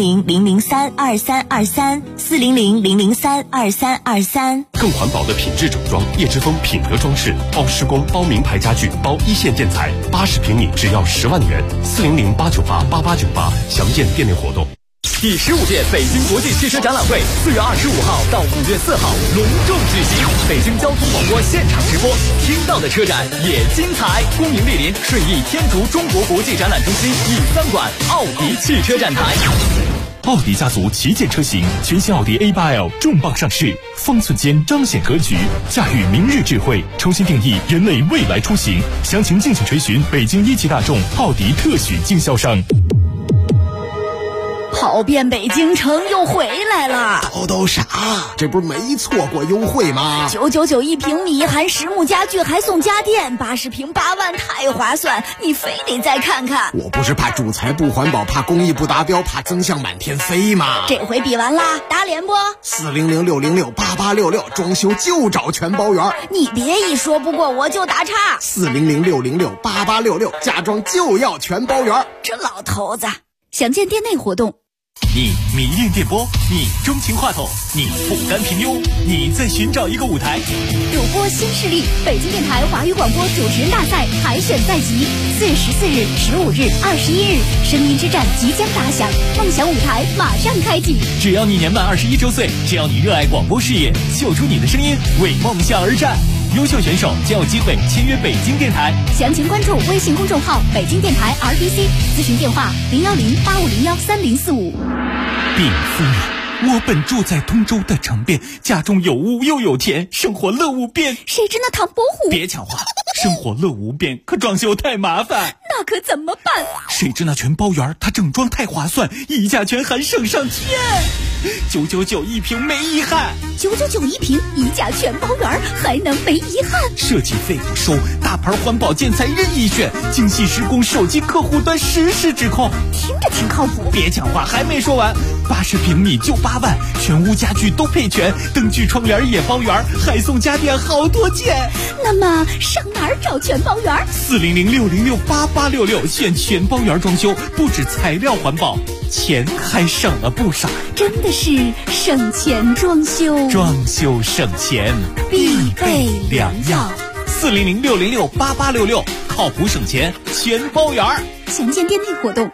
[SPEAKER 2] 400-003-2323，400-003-2323。
[SPEAKER 3] 更环保的品质整装，叶之峰品德装饰，包施工、包名牌家具、包一线建材，80平米只要10万元，400-898-8898，详见店内活动。
[SPEAKER 1] 第15届北京国际汽车展览会4月25号到5月4号隆重举行，北京交通广播现场直播，听到的车展也精彩。恭迎莅临顺义天竺中国国际展览中心E3馆奥迪汽车展台。
[SPEAKER 3] 奥迪家族旗舰车型，全新奥迪 A8L 重磅上市，方寸间彰显格局，驾驭明日智慧，重新定义人类未来出行。详情敬请垂询北京一汽大众奥迪特许经销商。
[SPEAKER 9] 跑遍北京城又回来了，
[SPEAKER 12] 都啥？这不是没错过优惠吗
[SPEAKER 9] ？999一平米，含实木家具还送家电，80平8万，太划算！你非得再看看。
[SPEAKER 12] 我不是怕主材不环保，怕工艺不达标，怕增项满天飞吗？
[SPEAKER 9] 这回比完啦，打脸不
[SPEAKER 12] ？400-606-8866，装修就找全包圆。
[SPEAKER 9] 你别一说不过我就打岔。
[SPEAKER 12] 400-606-8866，家装就要全包圆。
[SPEAKER 9] 这老头子，详见店内活动。
[SPEAKER 1] 你迷恋电波，你钟情话筒，你不甘平庸，你在寻找一个舞台。
[SPEAKER 9] 主播新势力，北京电台华语广播主持人大赛海选在即，4月14日、15日、21日，声音之战即将打响，梦想舞台马上开启。
[SPEAKER 1] 只要你年满21周岁，只要你热爱广播事业，秀出你的声音，为梦想而战。优秀选手将有机会签约北京电台，
[SPEAKER 9] 详情关注微信公众号北京电台 RBC， 咨询电话010-8501-3045。
[SPEAKER 1] 禀夫人，我本住在通州的城边，家中有屋又有田，生活乐无边。
[SPEAKER 9] 谁知那唐伯虎？
[SPEAKER 1] 别抢话，生活乐无边，可装修太麻烦。
[SPEAKER 9] 那可怎么办？
[SPEAKER 1] 谁知那全包圆，它整装太划算，溢价全含省上天。999一平没遗憾
[SPEAKER 9] ，999一平，溢价全包圆，还能没遗憾？
[SPEAKER 1] 设计费不收，大牌环保建材任意选，精细施工，手机客户端实时指控，
[SPEAKER 9] 听着挺靠谱。
[SPEAKER 1] 别抢话，还没说完，80平米就8万，全屋家具都配全，灯具窗帘也包圆，还送家电好多件。
[SPEAKER 9] 那么上哪儿找全包圆
[SPEAKER 1] ？400-606-8866，选全包圆装修，不止材料环保，钱还省了不少。
[SPEAKER 9] 真的是省钱装修，
[SPEAKER 1] 装修省钱
[SPEAKER 9] 必备良药。
[SPEAKER 1] 400-606-8866，靠谱省钱全包圆。
[SPEAKER 9] 详见店内活动。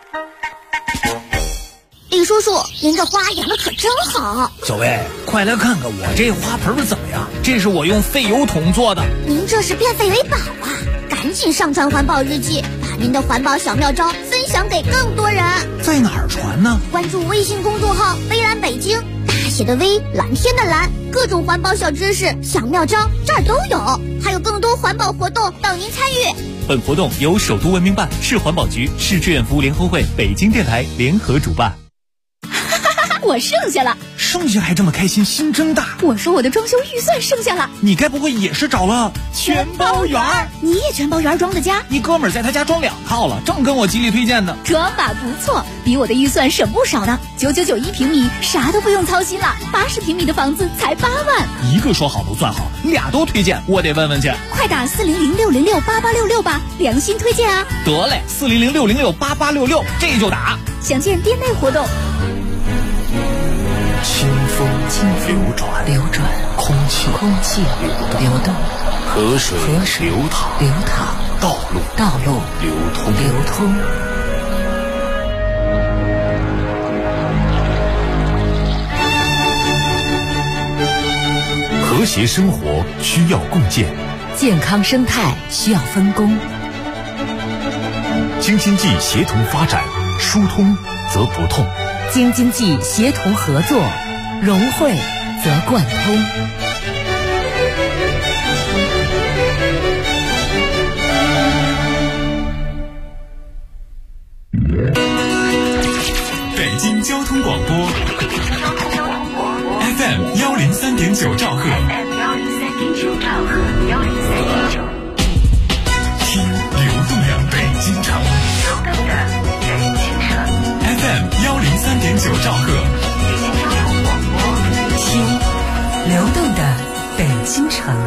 [SPEAKER 5] 李叔叔，您这花养的可真好。
[SPEAKER 13] 小薇，快来看看我这花盆怎么样？这是我用废油桶做的。
[SPEAKER 5] 您这是变废为宝啊！赶紧上传环保日记，把您的环保小妙招分享给更多人。
[SPEAKER 13] 在哪儿传呢？
[SPEAKER 5] 关注微信公众号微蓝北京，大写的微，蓝天的蓝，各种环保小知识、小妙招这儿都有，还有更多环保活动等您参与。
[SPEAKER 1] 本活动由首都文明办、市环保局、市志愿服务联合会、北京电台联合主办。
[SPEAKER 9] 我剩下了，
[SPEAKER 13] 剩下还这么开心，心真大。
[SPEAKER 9] 我说我的装修预算剩下了，
[SPEAKER 13] 你该不会也是找了
[SPEAKER 9] 全包圆？你也全包圆装的家？
[SPEAKER 13] 你哥们儿在他家装2套了，正跟我极力推荐呢。
[SPEAKER 9] 装法不错，比我的预算省不少呢。999一平米，啥都不用操心了。80平米的房子才8万。
[SPEAKER 13] 一个说好不算好，俩都推荐，我得问问去。
[SPEAKER 9] 快打400-606-8866吧，良心推荐啊！
[SPEAKER 13] 得嘞，400-606-8866，这就打。
[SPEAKER 9] 详见店内活动。
[SPEAKER 3] 清风流转，空气流动，河水流淌，道路流通。和谐生活需要共建，
[SPEAKER 14] 健康生态需要分工。
[SPEAKER 3] 京津冀协同发展，疏通则不痛；
[SPEAKER 14] 京津冀协同合作，融汇则贯通。
[SPEAKER 3] 北京交通广播 FM 103.9兆赫，听流动的北京城。FM 103.9兆赫，
[SPEAKER 14] 听流动的北京城。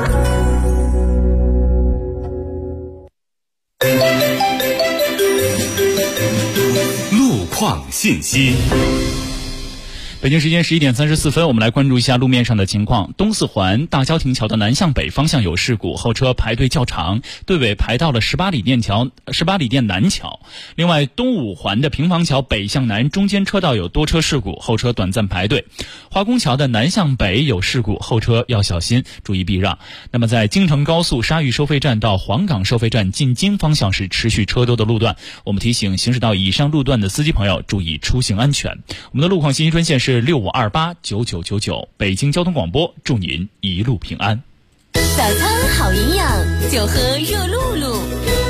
[SPEAKER 3] 路况信息。
[SPEAKER 4] 北京时间11点34分，我们来关注一下路面上的情况。东四环大郊亭桥的南向北方向有事故，后车排队较长，队尾排到了18里店南桥。另外，东五环的平房桥北向南中间车道有多车事故，后车短暂排队。华工桥的南向北有事故，后车要小心，注意避让。那么在京承高速沙峪收费站到黄岗收费站进京方向是持续车多的路段，我们提醒行驶到以上路段的司机朋友注意出行安全。我们的路况信息专线是65289999，北京交通广播，祝您一路平安。
[SPEAKER 2] 早餐好营养，就喝热露露。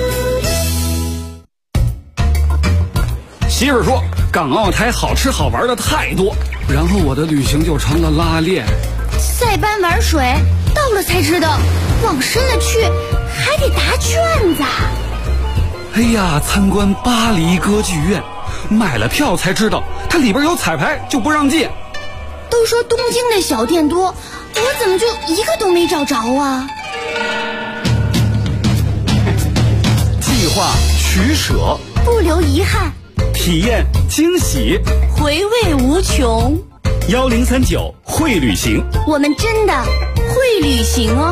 [SPEAKER 12] 媳妇说港澳台好吃好玩的太多，然后我的旅行就成了拉练。
[SPEAKER 9] 塞班玩水，到了才知道往深了去还得答卷子。
[SPEAKER 12] 哎呀，参观巴黎歌剧院，买了票才知道它里边有彩排就不让进。
[SPEAKER 9] 都说东京的小店多，我怎么就一个都没找着啊？
[SPEAKER 12] 计划取舍，
[SPEAKER 9] 不留遗憾，
[SPEAKER 12] 体验惊喜，
[SPEAKER 9] 回味无穷。
[SPEAKER 12] 1039会旅行，
[SPEAKER 9] 我们真的会旅行哦。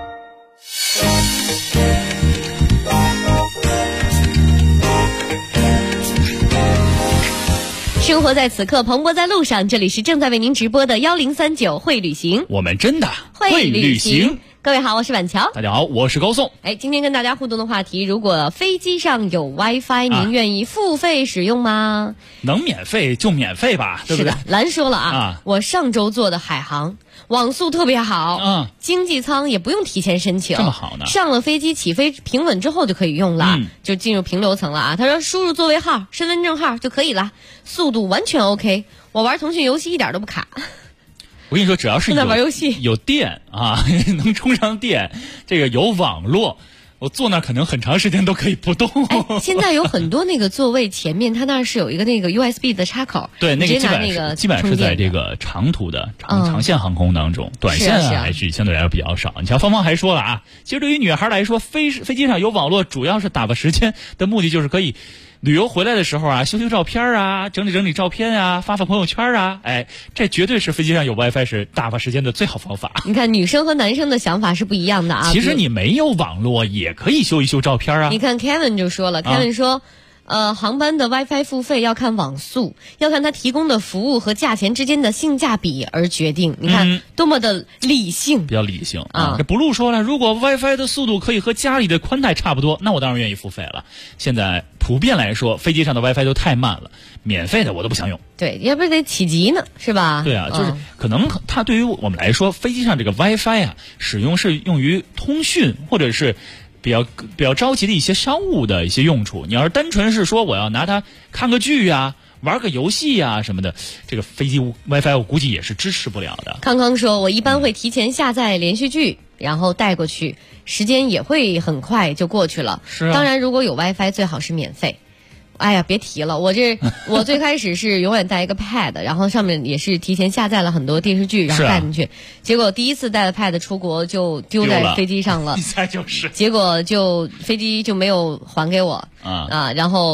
[SPEAKER 6] 生活在此刻，蓬勃在路上。这里是正在为您直播的1039会旅行，
[SPEAKER 4] 我们真的
[SPEAKER 6] 会旅行。各位好，我是婉乔。
[SPEAKER 4] 大家好，我是高颂。
[SPEAKER 6] 今天跟大家互动的话题，如果飞机上有 WiFi，您愿意付费使用吗？
[SPEAKER 4] 能免费就免费吧，对不对？
[SPEAKER 6] 是的，兰说了我上周坐的海航，网速特别好，经济舱也不用提前申请，
[SPEAKER 4] 这么好呢？
[SPEAKER 6] 上了飞机起飞平稳之后就可以用了，就进入平流层了他说输入座位号、身份证号就可以了，速度完全 OK。我玩腾讯游戏一点都不卡。
[SPEAKER 4] 我跟你说，只要是
[SPEAKER 6] 在玩游戏
[SPEAKER 4] 有电能充上电，这个有网络，我坐那可能很长时间都可以不动。
[SPEAKER 6] 现在有很多那个座位前面，它那是有一个那个 USB 的插口，
[SPEAKER 4] 对，那个基本上是在这个长途的长线航空当中，短线还是相对来说比较少。你像芳芳还说了其实对于女孩来说，飞机上有网络，主要是打发时间的目的就是可以旅游回来的时候修照片整理照片发朋友圈这绝对是飞机上有 WiFi 是打发时间的最好方法。
[SPEAKER 6] 你看女生和男生的想法是不一样的
[SPEAKER 4] 其实你没有网络也可以修一修照片
[SPEAKER 6] 你看 Kevin 就说了，Kevin 说航班的 WiFi 付费要看网速，要看它提供的服务和价钱之间的性价比而决定。你看多么的理性，
[SPEAKER 4] 比较理性这 Blue 说了，如果 WiFi 的速度可以和家里的宽带差不多，那我当然愿意付费了。现在普遍来说，飞机上的 WiFi 都太慢了，免费的我都不想用。
[SPEAKER 6] 对，要不然得起急呢，是吧？
[SPEAKER 4] 对就是可能它对于我们来说，飞机上这个 WiFi 使用是用于通讯或者是比较着急的一些商务的一些用处。你要是单纯是说我要拿它看个剧玩个游戏什么的，这个飞机 WiFi 我估计也是支持不了的。
[SPEAKER 6] 康康说，我一般会提前下载连续剧，然后带过去，时间也会很快就过去了。
[SPEAKER 4] 是
[SPEAKER 6] 当然如果有 WiFi 最好是免费。哎呀，别提了，我最开始是永远带一个 pad， 然后上面也是提前下载了很多电视剧，然后带进去。结果第一次带了 pad 出国就丢在飞机上了，
[SPEAKER 4] 再就是，
[SPEAKER 6] 结果飞机就没有还给我然后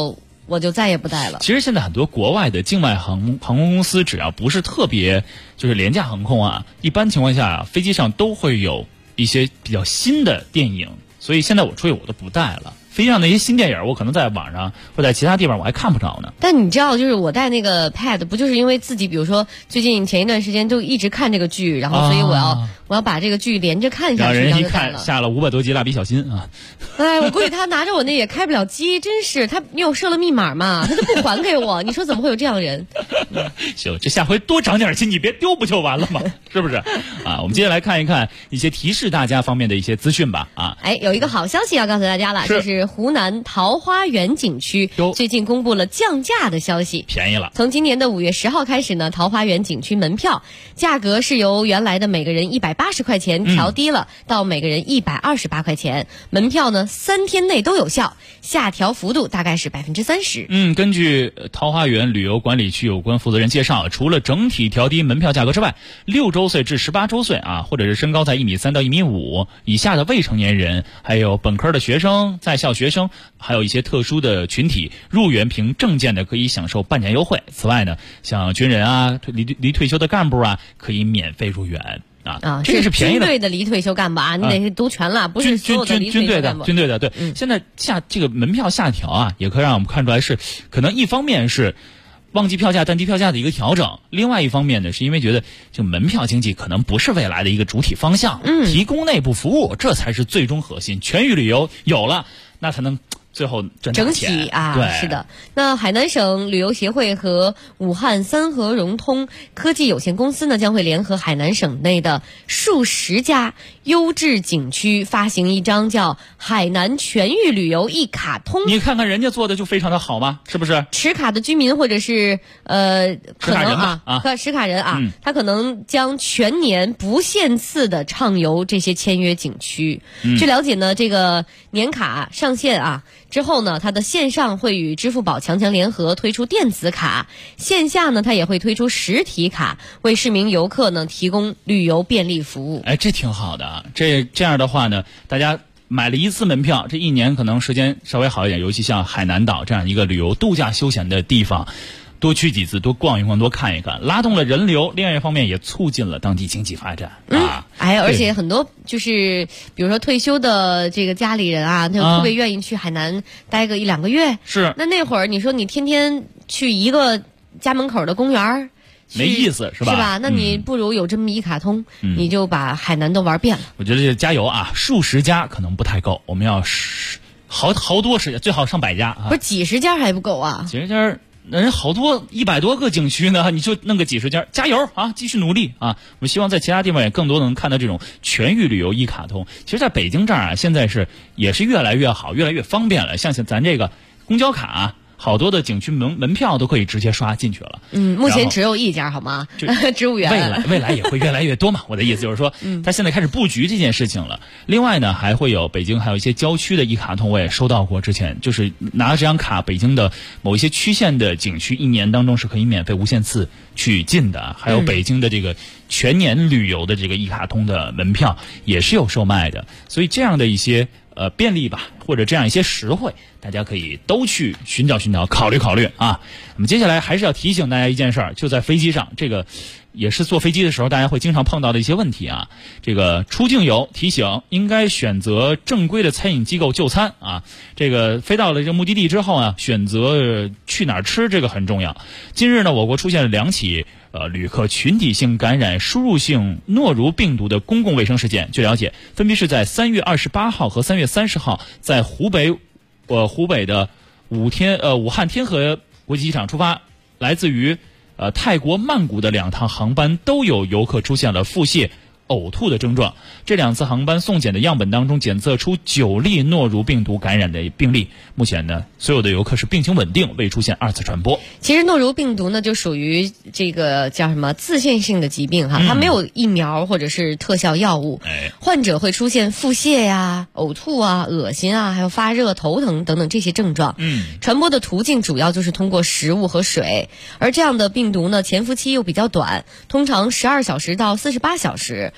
[SPEAKER 6] 我就再也不带了。
[SPEAKER 4] 其实现在很多国外的境外航空公司，只要不是特别就是廉价航空啊，一般情况下啊，飞机上都会有一些比较新的电影，所以现在我出去我都不带了。飞机上那些新电影，我可能在网上或在其他地方我还看不着呢。
[SPEAKER 6] 但你知道，就是我带那个 Pad， 不就是因为自己，比如说最近前一段时间就一直看这个剧，然后所以我要把这个剧连着看下去，
[SPEAKER 4] 然后人一看下了500多集蜡笔小新啊。
[SPEAKER 6] 哎，我估计他拿着我那也开不了机，真是你有设了密码嘛，他就不还给我。你说怎么会有这样的人？
[SPEAKER 4] 行，这下回多长点心，你别丢不就完了吗？是不是？啊，我们接下来看一看一些提示大家方面的一些资讯吧。啊，
[SPEAKER 6] 哎，有一个好消息要告诉大家了，就是湖南桃花源景区最近公布了降价的消息，
[SPEAKER 4] 便宜了。
[SPEAKER 6] 从今年的5月10号开始呢，桃花源景区门票价格是由原来的每个人180块钱调低了到每个人128块钱，门票呢3天内都有效，下调幅度大概是30%。
[SPEAKER 4] 根据桃花源旅游管理区有关负责人介绍，除了整体调低门票价格之外，6周岁至18周岁啊，或者是身高在1.3米到1.5米以下的未成年人，还有本科的学生、在校学生，还有一些特殊的群体，入园凭证件的可以享受半价优惠。此外呢，像军人啊、离退休的干部啊，可以免费入园。这个是便宜的。
[SPEAKER 6] 军队的离退休干部啊，你得读全了，不是所有的离退休干部。
[SPEAKER 4] 军队的对。现在这个门票下调啊，也可以让我们看出来是可能一方面是旺季票价、淡季票价的一个调整，另外一方面呢，是因为觉得这个门票经济可能不是未来的一个主体方向，提供内部服务，这才是最终核心。全域旅游有了，那才能最后挣大钱。
[SPEAKER 6] 整体啊，
[SPEAKER 4] 对，
[SPEAKER 6] 是的。那海南省旅游协会和武汉三河融通科技有限公司呢，将会联合海南省内的数十家优质景区发行一张叫海南全域旅游一卡通。
[SPEAKER 4] 你看看人家做的就非常的好吗？是不是？
[SPEAKER 6] 持卡的居民或者是可能持卡人啊，他可能将全年不限次的畅游这些签约景区。据了解呢，这个年卡上线啊之后呢，它的线上会与支付宝强强联合推出电子卡，线下呢它也会推出实体卡，为市民游客呢提供旅游便利服务。
[SPEAKER 4] 哎，这挺好的啊！这样的话呢，大家买了一次门票，这一年可能时间稍微好一点，尤其像海南岛这样一个旅游度假休闲的地方，多去几次，多逛一逛，多看一看，拉动了人流，另外一方面也促进了当地经济发展啊。
[SPEAKER 6] 而且很多就是比如说退休的这个家里人啊，他就特别愿意去海南待个1-2个月。
[SPEAKER 4] 是。
[SPEAKER 6] 那会儿你说你天天去一个家门口的公园
[SPEAKER 4] 没意思是吧？
[SPEAKER 6] 是吧？那你不如有这么一卡通，你就把海南都玩遍了。
[SPEAKER 4] 我觉得加油啊！数十家可能不太够，我们要好多十家，最好上100家啊！
[SPEAKER 6] 不是几十家还不够啊？
[SPEAKER 4] 几十家，人好多100多个景区呢，你就弄个几十家，加油啊！继续努力啊！我们希望在其他地方也更多能看到这种全域旅游一卡通。其实，在北京这儿啊，现在也是越来越好，越来越方便了。像咱这个公交卡啊，好多的景区门票都可以直接刷进去了。
[SPEAKER 6] 目前只有一家好吗？植物园。
[SPEAKER 4] 未来也会越来越多嘛。我的意思就是说，他现在开始布局这件事情了。另外呢，还会有北京还有一些郊区的一卡通，我也收到过。之前就是拿这张卡，北京的某一些区县的景区一年当中是可以免费无限次去进的。还有北京的这个全年旅游的这个一卡通的门票也是有售卖的。所以这样的一些便利吧，或者这样一些实惠，大家可以都去寻找、考虑啊。我们接下来还是要提醒大家一件事儿，就在飞机上，这个也是坐飞机的时候大家会经常碰到的一些问题啊。这个出境游提醒，应该选择正规的餐饮机构就餐啊。这个飞到了这个目的地之后呢，选择去哪儿吃，这个很重要。近日呢，我国出现了2起旅客群体性感染输入性诺如病毒的公共卫生事件。据了解，分别是在3月28号和3月30号，在湖北的武汉天河国际机场出发，来自于泰国曼谷的2趟航班都有游客出现了腹泻、呕吐的症状。这2次航班送检的样本当中检测出9例诺如病毒感染的病例。目前呢，所有的游客是病情稳定，未出现2次传播。
[SPEAKER 6] 其实诺如病毒呢，就属于这个叫什么自限性的疾病哈，它没有疫苗或者是特效药物，患者会出现腹泻呀、呕吐啊、恶心啊，还有发热、头疼等等这些症状。传播的途径主要就是通过食物和水，而这样的病毒呢，潜伏期又比较短，通常12小时到48小时，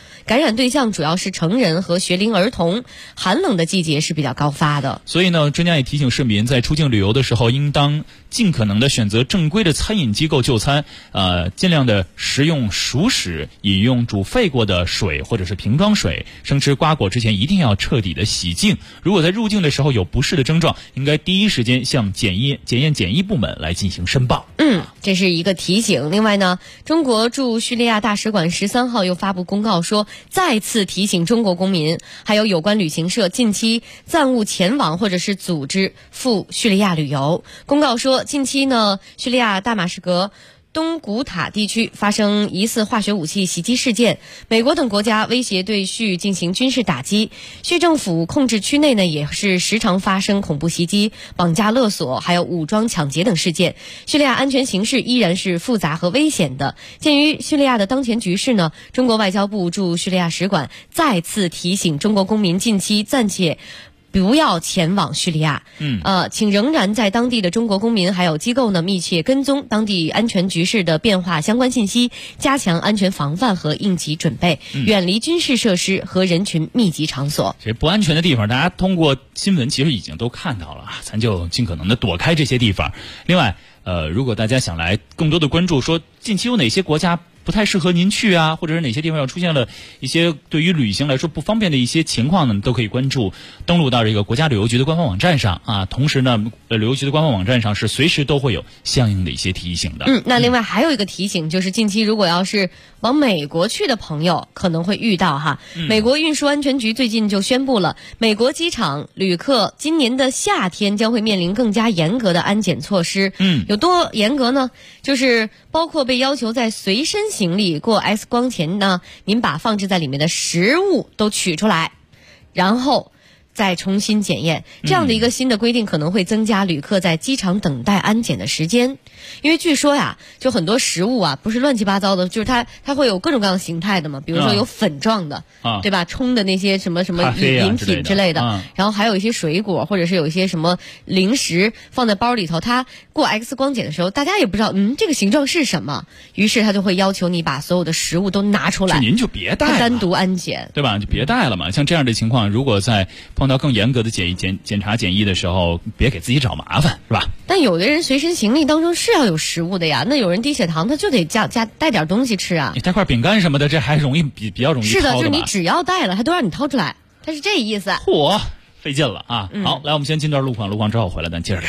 [SPEAKER 6] 感染对象主要是成人和学龄儿童，寒冷的季节是比较高发的。
[SPEAKER 4] 所以呢，专家也提醒市民在出境旅游的时候，应当尽可能的选择正规的餐饮机构就餐，尽量的食用熟食，饮用煮沸过的水或者是瓶装水，生吃瓜果之前一定要彻底的洗净。如果在入境的时候有不适的症状，应该第一时间向检疫部门来进行申报。
[SPEAKER 6] 这是一个提醒。另外呢，中国驻叙利亚大使馆13号又发布公告说，再次提醒中国公民还有有关旅行社近期暂勿前往或者是组织赴叙利亚旅游。公告说，近期呢，叙利亚大马士革东古塔地区发生疑似化学武器袭击事件，美国等国家威胁对叙进行军事打击，叙政府控制区内呢也是时常发生恐怖袭击、绑架勒索还有武装抢劫等事件。叙利亚安全形势依然是复杂和危险的。鉴于叙利亚的当前局势呢，中国外交部驻叙利亚使馆再次提醒中国公民近期暂且不要前往叙利亚。请仍然在当地的中国公民还有机构呢密切跟踪当地安全局势的变化相关信息，加强安全防范和应急准备，远离军事设施和人群密集场所。
[SPEAKER 4] 这不安全的地方，大家通过新闻其实已经都看到了，咱就尽可能的躲开这些地方。另外，如果大家想来更多的关注，说近期有哪些国家不太适合您去啊，或者是哪些地方要出现了一些对于旅行来说不方便的一些情况呢，都可以关注登录到这个国家旅游局的官方网站上啊。同时呢，旅游局的官方网站上是随时都会有相应的一些提醒的。
[SPEAKER 6] 那另外还有一个提醒，就是近期如果要是往美国去的朋友可能会遇到哈。美国运输安全局最近就宣布了，美国机场旅客今年的夏天将会面临更加严格的安检措施。有多严格呢？就是包括被要求在随身行李过 X 光前呢，您把放置在里面的食物都取出来，然后再重新检验。这样的一个新的规定可能会增加旅客在机场等待安检的时间。因为据说呀，就很多食物啊不是乱七八糟的，就是它会有各种各样形态的嘛，比如说有粉状的，对吧，冲的那些什么饮品之类的，然后还有一些水果或者是有一些什么零食放在包里头，它过 X 光检的时候大家也不知道这个形状是什么，于是他就会要求你把所有的食物都拿出来，
[SPEAKER 4] 您就别带了，
[SPEAKER 6] 单独安检，
[SPEAKER 4] 对吧？就别带了嘛。像这样的情况，如果在碰到更严格的检查检疫的时候，别给自己找麻烦，是吧？
[SPEAKER 6] 但有的人随身行李当中是要有食物的呀，那有人低血糖他就得加带点东西吃啊。
[SPEAKER 4] 你带块饼干什么的，这还容易比较容易
[SPEAKER 6] 是的，就是你只要带了，他都让你掏出来，他是这意思。
[SPEAKER 4] 嚯，费劲了啊！好，来我们先进段路况之后回来咱接着聊。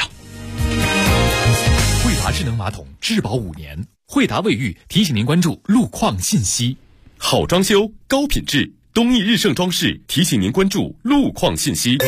[SPEAKER 1] 惠达智能马桶质保5年，惠达卫浴提醒您关注路况信息。好装修高品质，东义日盛装饰提醒您关注路况信息。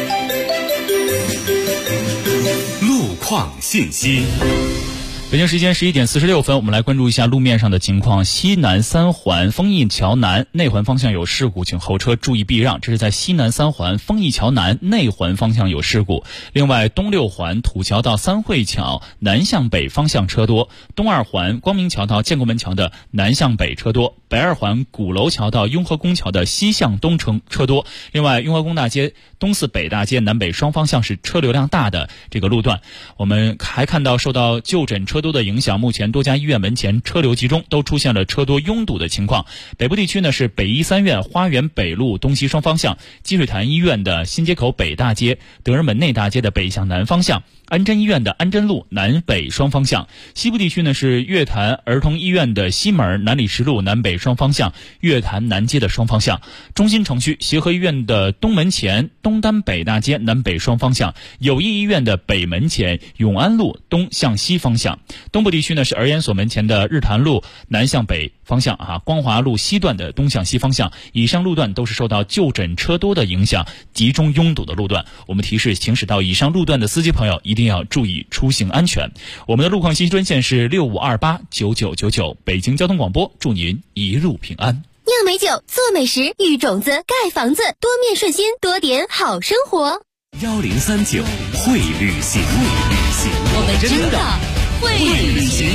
[SPEAKER 1] 路况信息。
[SPEAKER 4] 北京时间11点46分，我们来关注一下路面上的情况。西南三环丰益桥南内环方向有事故，请后车注意避让。这是在西南三环丰益桥南内环方向有事故。另外，东六环土桥到三汇桥南向北方向车多，东二环光明桥到建国门桥的南向北车多，北二环鼓楼桥到雍和宫桥的西向东车多。另外，雍和宫大街东四北大街南北双方向是车流量大的这个路段。我们还看到受到就诊车多的影响，目前多家医院门前车流集中，都出现了车多拥堵的情况。北部地区呢是北医三院花园北路东西双方向，积水潭医院的新街口北大街、德尔门内大街的北向南方向，安贞医院的安贞路南北双方向。西部地区呢是月坛儿童医院的西门南礼士路南北双方向，月坛南街的双方向。中心城区协和医院的东门前东单北大街南北双方向，友谊医院的北门前永安路东向西方向。东部地区呢是儿研所门前的日坛路南向北方向光华路西段的东向西方向。以上路段都是受到就诊车多的影响，集中拥堵的路段。我们提示行驶到以上路段的司机朋友一定要注意出行安全。我们的路况信息专线是65289999，北京交通广播，祝您一路平安。
[SPEAKER 9] 酿美酒，做美食，育种子，盖房子，多面顺心，多点好生活。
[SPEAKER 8] 1039会旅行，
[SPEAKER 6] 我们真的会旅行。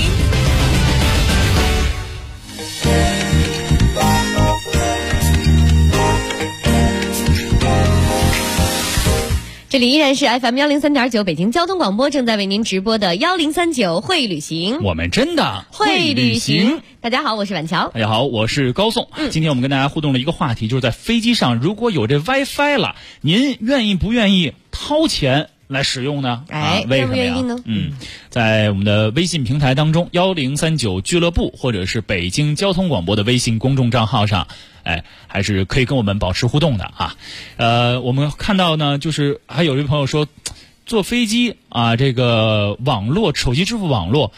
[SPEAKER 6] 这里里依然是 FM103.9 北京交通广播正在为您直播的1039会旅行，
[SPEAKER 4] 我们真的
[SPEAKER 6] 会旅行。大家好，我是婉乔。
[SPEAKER 4] 大家好，我是高颂。今天我们跟大家互动了一个话题，就是在飞机上如果有这 WiFi 了，您愿意不愿意掏钱来使用呢？为什么呀？在我们的微信平台当中，1039俱乐部或者是北京交通广播的微信公众账号上，还是可以跟我们保持互动的啊。我们看到呢，就是还有一位朋友说，坐飞机啊，这个网络手机支付网络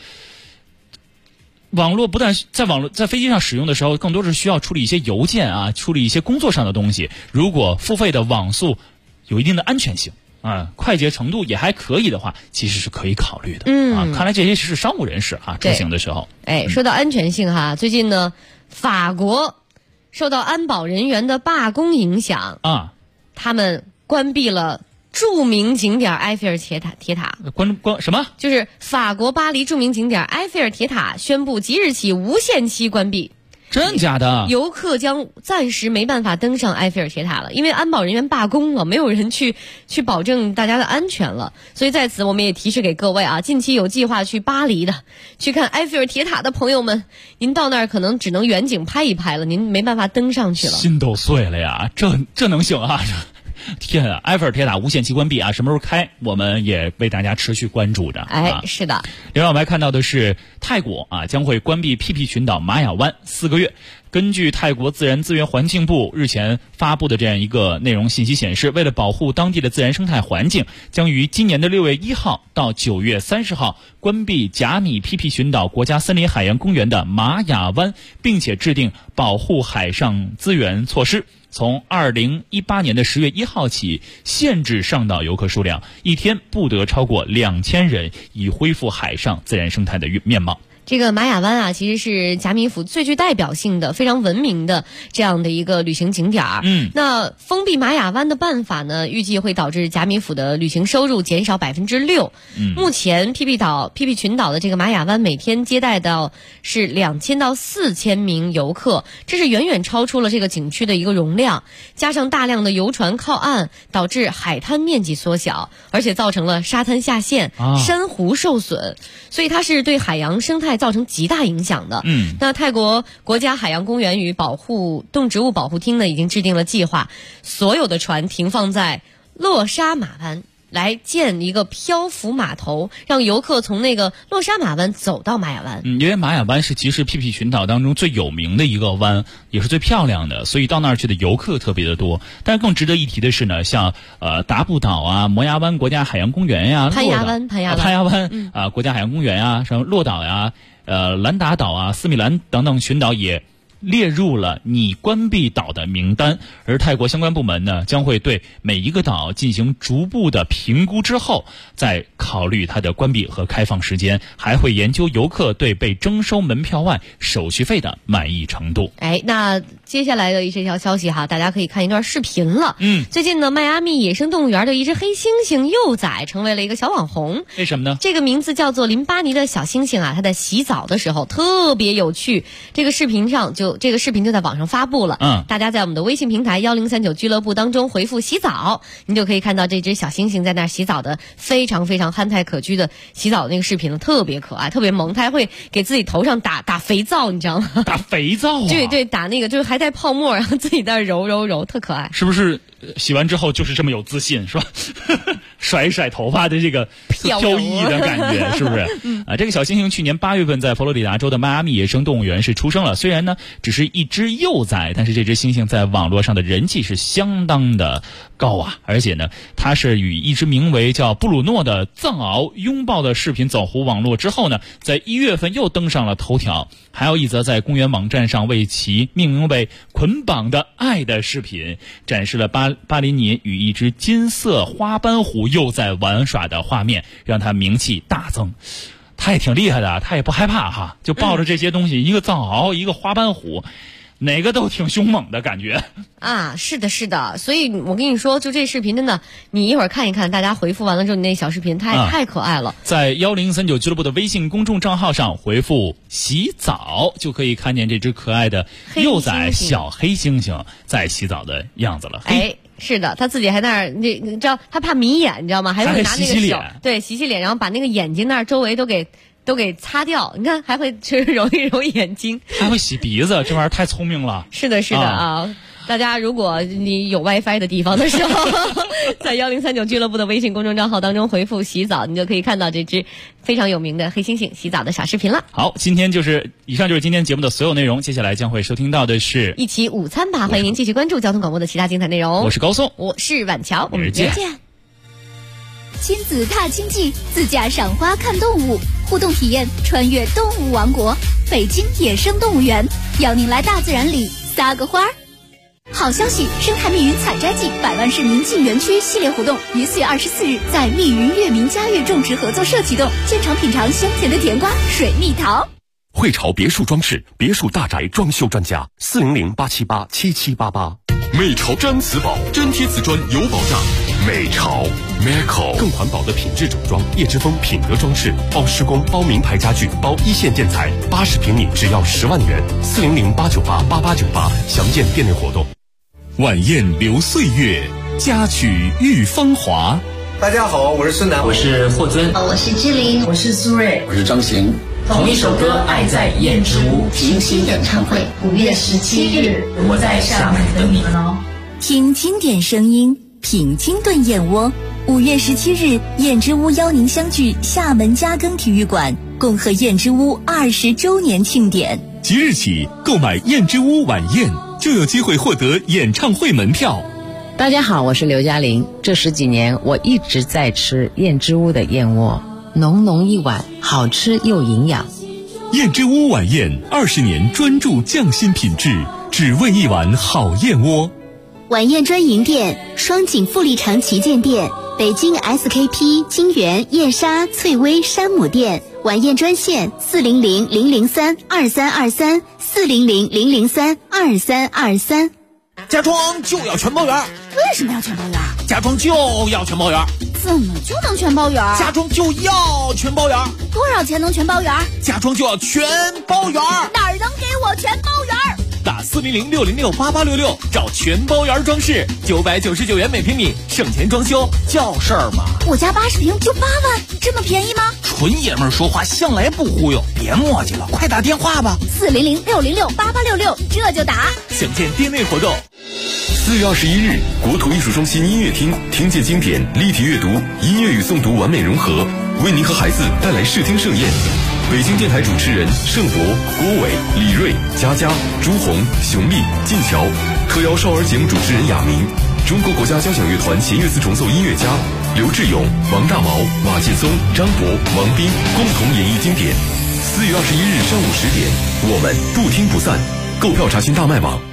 [SPEAKER 4] 不但在飞机上使用的时候，更多是需要处理一些邮件啊，处理一些工作上的东西。如果付费的网速有一定的安全性啊，快捷程度也还可以的话，其实是可以考虑的。看来这些是商务人士啊出行的时候。
[SPEAKER 6] 说到安全性哈，最近呢，法国受到安保人员的罢工影响啊，他们关闭了著名景点埃菲尔铁塔。
[SPEAKER 4] 关什么？
[SPEAKER 6] 就是法国巴黎著名景点埃菲尔铁塔宣布即日起无限期关闭。
[SPEAKER 4] 真假的？
[SPEAKER 6] 游客将暂时没办法登上埃菲尔铁塔了，因为安保人员罢工了，没有人去保证大家的安全了。所以在此我们也提示给各位啊，近期有计划去巴黎的，去看埃菲尔铁塔的朋友们，您到那儿可能只能远景拍一拍了，您没办法登上去了。
[SPEAKER 4] 心都碎了呀，这能行啊？天啊！埃菲尔铁塔无限期关闭啊，什么时候开？我们也为大家持续关注着。
[SPEAKER 6] 是的。
[SPEAKER 4] 另外我们还看到的是泰国啊，将会关闭屁屁群岛玛雅湾4个月。根据泰国自然资源环境部日前发布的这样一个内容信息显示，为了保护当地的自然生态环境，将于今年的6月1号到9月30号关闭甲米屁屁群岛国家森林海洋公园的玛雅湾，并且制定保护海上资源措施。从2018年的10月1号起，限制上岛游客数量，一天不得超过2000人，以恢复海上自然生态的面貌。
[SPEAKER 6] 这个玛雅湾啊，其实是甲米府最具代表性的、非常文明的这样的一个旅行景点。那封闭玛雅湾的办法呢，预计会导致甲米府的旅行收入减少6%。目前屁屁群岛的这个玛雅湾每天接待到是2000到4000名游客，这是远远超出了这个景区的一个容量。加上大量的游船靠岸，导致海滩面积缩小，而且造成了沙滩下陷、珊瑚受损，所以它是对海洋生态造成极大影响的。那泰国国家海洋公园与动植物保护厅呢，已经制定了计划，所有的船停放在洛沙马湾，来建一个漂浮码头，让游客从那个洛沙马湾走到玛雅湾。
[SPEAKER 4] 因为玛雅湾是其实屁屁群岛当中最有名的一个湾，也是最漂亮的，所以到那儿去的游客特别的多。但是更值得一提的是呢，像达布岛啊、摩崖湾国家海洋公园呀、
[SPEAKER 6] 潘崖湾
[SPEAKER 4] 啊国家海洋公园啊，什么洛岛呀、兰达岛啊、斯米兰等等群岛也列入了拟关闭岛的名单，而泰国相关部门呢，将会对每一个岛进行逐步的评估之后，再考虑它的关闭和开放时间，还会研究游客对被征收门票外手续费的满意程度。
[SPEAKER 6] 那接下来的这条消息哈，大家可以看一段视频了。最近呢，迈阿密野生动物园的一只黑猩猩幼崽成为了一个小网红。
[SPEAKER 4] 为什么呢？
[SPEAKER 6] 这个名字叫做林巴尼的小猩猩啊，它在洗澡的时候特别有趣。这个视频就在网上发布了。大家在我们的微信平台1039俱乐部当中回复洗澡，您就可以看到这只小猩猩在那儿洗澡的非常非常憨态可掬的洗澡的那个视频了，特别可爱，特别萌。它还会给自己头上打肥皂，你知道吗？
[SPEAKER 4] 打肥皂啊？
[SPEAKER 6] 对，打那个就是还带泡沫，然后自己在那揉，特可爱。
[SPEAKER 4] 是不是洗完之后就是这么有自信，是吧？甩一甩头发的这个飘逸的感觉，是不是？这个小猩猩去年8月份在佛罗里达州的迈阿密野生动物园是出生了。虽然呢只是一只幼崽，但是这只猩猩在网络上的人气是相当的高啊！而且呢，它是与一只名为叫布鲁诺的藏獒拥抱的视频走红网络之后呢，在1月份又登上了头条。还有一则在公园网站上为其命名为捆绑的爱的视频，展示了巴林尼与一只金色花斑虎幼崽玩耍的画面，让他名气大增。他也挺厉害的，他也不害怕哈，就抱着这些东西，一个藏獒，一个花斑虎，哪个都挺凶猛的感觉
[SPEAKER 6] 啊！是的，所以我跟你说，就这视频真的，你一会儿看一看，大家回复完了之后，你那小视频太可爱了。
[SPEAKER 4] 在1039俱乐部的微信公众账号上回复洗澡，就可以看见这只可爱的幼崽小黑猩猩在洗澡的样子了。
[SPEAKER 6] 是的，他自己还那儿，你知道他怕迷眼，你知道吗？还会拿那个手洗洗脸，然后把那个眼睛那儿周围都给擦掉。你看，还会去揉一揉眼睛，
[SPEAKER 4] 还会洗鼻子，这玩意儿太聪明了。
[SPEAKER 6] 是的，是的啊。大家如果你有 WiFi 的地方的时候，在1039俱乐部的微信公众账号当中回复洗澡，你就可以看到这只非常有名的黑猩猩洗澡的小视频了。
[SPEAKER 4] 好，以上就是今天节目的所有内容，接下来将会收听到的是
[SPEAKER 6] 一起午餐吧，欢迎您继续关注交通广播的其他精彩内容。
[SPEAKER 4] 我是高颂，
[SPEAKER 6] 我是婉乔，我们明天见。
[SPEAKER 9] 亲子踏青记，自驾赏花看动物，互动体验穿越动物王国，北京野生动物园邀您来大自然里撒个花儿。好消息！生态密云采摘季100万市民进园区系列活动于4月24日在密云月明佳悦种植合作社启动，现场品尝香甜的甜瓜、水蜜桃。
[SPEAKER 3] 汇潮别墅装饰，别墅大宅装修专家，400-878-7788。美潮毡瓷宝，真贴瓷砖有保障。美潮 Meco 更环保的品质整装，叶之峰品德装饰，包施工、包名牌家具、包一线建材，80平米只要10万元，400-898-8898，详见店内活动。晚宴留岁月，佳曲遇芳华。
[SPEAKER 15] 大家好，我是孙楠，
[SPEAKER 16] 我是霍尊，
[SPEAKER 17] 我是志玲，
[SPEAKER 18] 我是苏芮，
[SPEAKER 19] 我是张行。
[SPEAKER 16] 同一首歌《爱在燕之屋》
[SPEAKER 17] 平行演唱会5月17日，
[SPEAKER 16] 我在上海等你们哦。
[SPEAKER 2] 听经典声音，品清炖燕窝。5月17日，燕之屋邀您相聚厦门嘉庚体育馆，共贺燕之屋20周年庆典。
[SPEAKER 3] 即日起购买燕之屋晚宴，就有机会获得演唱会门票。
[SPEAKER 11] 大家好，我是刘嘉玲。这10几年，我一直在吃燕之屋的燕窝，浓浓一碗，好吃又营养。
[SPEAKER 3] 燕之屋晚宴20年专注匠心品质，只为一碗好燕窝。
[SPEAKER 5] 晚宴专营店：双井富力城旗舰店、北京 SKP 金源燕莎翠微山姆店。晚宴专线400-003-2323 400-003-2323。
[SPEAKER 13] 家装就要全包圆。
[SPEAKER 9] 为什么要全包圆？
[SPEAKER 13] 家装就要全包圆。
[SPEAKER 9] 怎么就能全包圆？
[SPEAKER 13] 家装就要全包圆。
[SPEAKER 9] 多少钱能全包圆？
[SPEAKER 13] 家装就要全包圆。
[SPEAKER 9] 哪儿能给我全包圆？
[SPEAKER 1] 打400-606-8866找全包圆装饰，999元每平米，省钱装修叫事儿嘛。
[SPEAKER 9] 我家80平就8万，这么便宜吗？
[SPEAKER 13] 纯爷们儿说话向来不忽悠，别磨叽了，快打电话吧。
[SPEAKER 9] 400-606-8866，这就打。
[SPEAKER 1] 详见店内活动。
[SPEAKER 3] 4月21日，国土艺术中心音乐厅，听见经典，立体阅读，音乐与诵读完美融合，为您和孩子带来视听盛宴。北京电台主持人盛博、郭伟、李锐、佳佳、朱红、熊丽、晋桥，特邀少儿节目主持人亚明，中国国家交响乐团弦乐四重奏音乐家刘志勇、王大毛、马劲松、张博、王斌共同演绎经典。4月21日上午10点，我们不听不散。购票查询大麦网。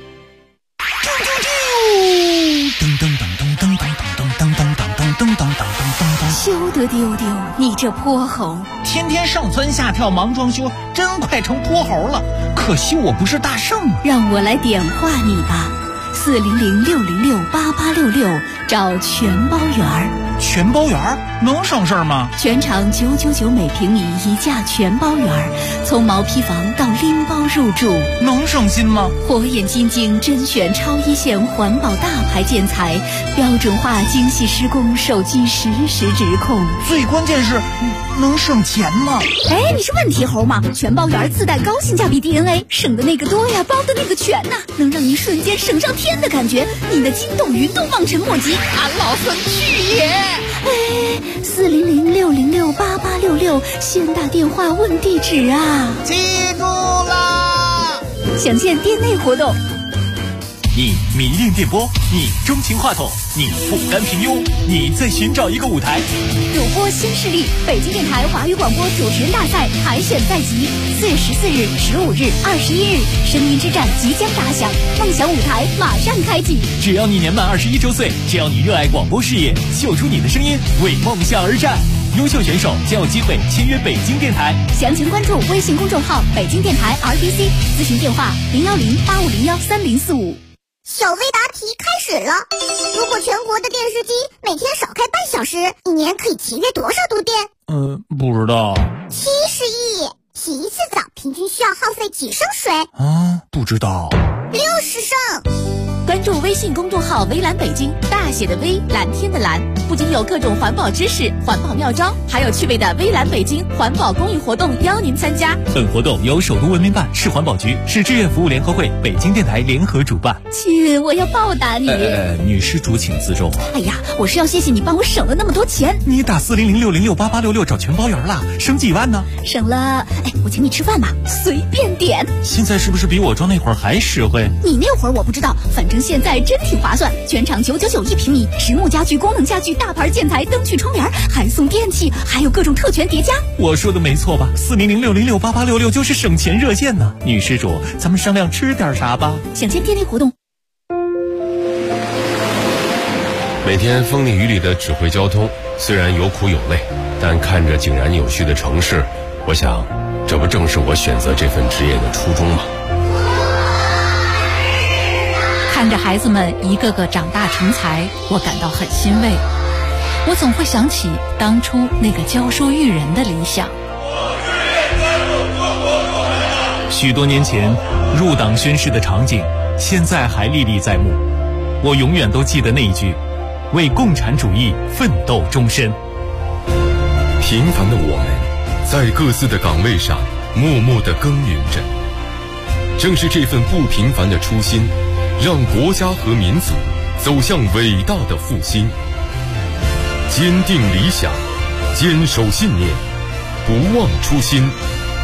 [SPEAKER 9] 休得丢丢，你这泼猴！
[SPEAKER 13] 天天上蹿下跳忙装修，真快成泼猴了。可惜我不是大圣啊。
[SPEAKER 9] 让我来点化你吧，400-606-8866，找全包圆儿。
[SPEAKER 13] 全包圆儿能省事儿吗？
[SPEAKER 9] 全场999每平米一价全包圆儿，从毛坯房到拎包入住，
[SPEAKER 13] 能省心吗？
[SPEAKER 9] 火眼金睛甄选超一线环保大牌建材，标准化精细施工，手机实时直控。
[SPEAKER 13] 最关键是能省钱吗？
[SPEAKER 9] 哎，你是问题猴吗？全包圆自带高性价比 DNA， 省的那个多呀，包的那个全呐，能让你瞬间省上天的感觉，你的筋斗云都望尘莫及。
[SPEAKER 13] 俺老孙去也！
[SPEAKER 9] 哎，400-606-8866，先打电话问地址啊！
[SPEAKER 13] 记住啦！
[SPEAKER 9] 详见店内活动。
[SPEAKER 1] 你迷恋电波，你钟情话筒，你不甘平庸，你在寻找一个舞台。
[SPEAKER 9] 主播新势力，北京电台华语广播主持人大赛海选在即，4月14日、15日、21日，声音之战即将打响，梦想舞台马上开启。
[SPEAKER 1] 只要你年满21周岁，只要你热爱广播事业，秀出你的声音，为梦想而战。优秀选手将有机会签约北京电台。
[SPEAKER 9] 详情关注微信公众号北京电台 RDC， 咨询电话010-8501-3045。
[SPEAKER 17] 小微答题开始了。如果全国的电视机每天少开半小时，一年可以节约多少度电？
[SPEAKER 13] 不知道。
[SPEAKER 17] 70亿。洗一次澡平均需要耗费几升水？
[SPEAKER 13] 不知道。
[SPEAKER 17] 60升。
[SPEAKER 2] 关注微信公众号“微蓝北京”，大写的微，蓝天的蓝。不仅有各种环保知识、环保妙招，还有趣味的微蓝北京环保公益活动邀您参加。
[SPEAKER 1] 本活动由首都文明办、市环保局、市志愿服务联合会、北京电台联合主办。
[SPEAKER 9] 亲，我要报答你。
[SPEAKER 1] 女施主请自重。
[SPEAKER 9] 哎呀，我是要谢谢你帮我省了那么多钱。
[SPEAKER 1] 你打4006068866找全包圆了，省几万呢？
[SPEAKER 9] 省了，我请你吃饭吧，随便点。
[SPEAKER 1] 现在是不是比我装那会儿还实惠？
[SPEAKER 9] 你那会儿我不知道，反正现在真挺划算，全场999一平米，实木家具、功能家具、大牌建材、灯具、窗帘，还送电器，还有各种特权叠加。
[SPEAKER 1] 我说的没错吧？4006068866就是省钱热线呢。女施主，咱们商量吃点啥吧？
[SPEAKER 9] 享签电力活动。
[SPEAKER 15] 每天风里雨里的指挥交通，虽然有苦有累，但看着井然有序的城市，我想，这不正是我选择这份职业的初衷吗？
[SPEAKER 18] 看着孩子们一个个长大成才，我感到很欣慰。我总会想起当初那个教书育人的理想。
[SPEAKER 1] 许多年前入党宣誓的场景，现在还历历在目。我永远都记得那一句：为共产主义奋斗终身。
[SPEAKER 3] 平凡的我们，在各自的岗位上默默地耕耘着。正是这份不平凡的初心，让国家和民族走向伟大的复兴。坚定理想，坚守信念，不忘初心。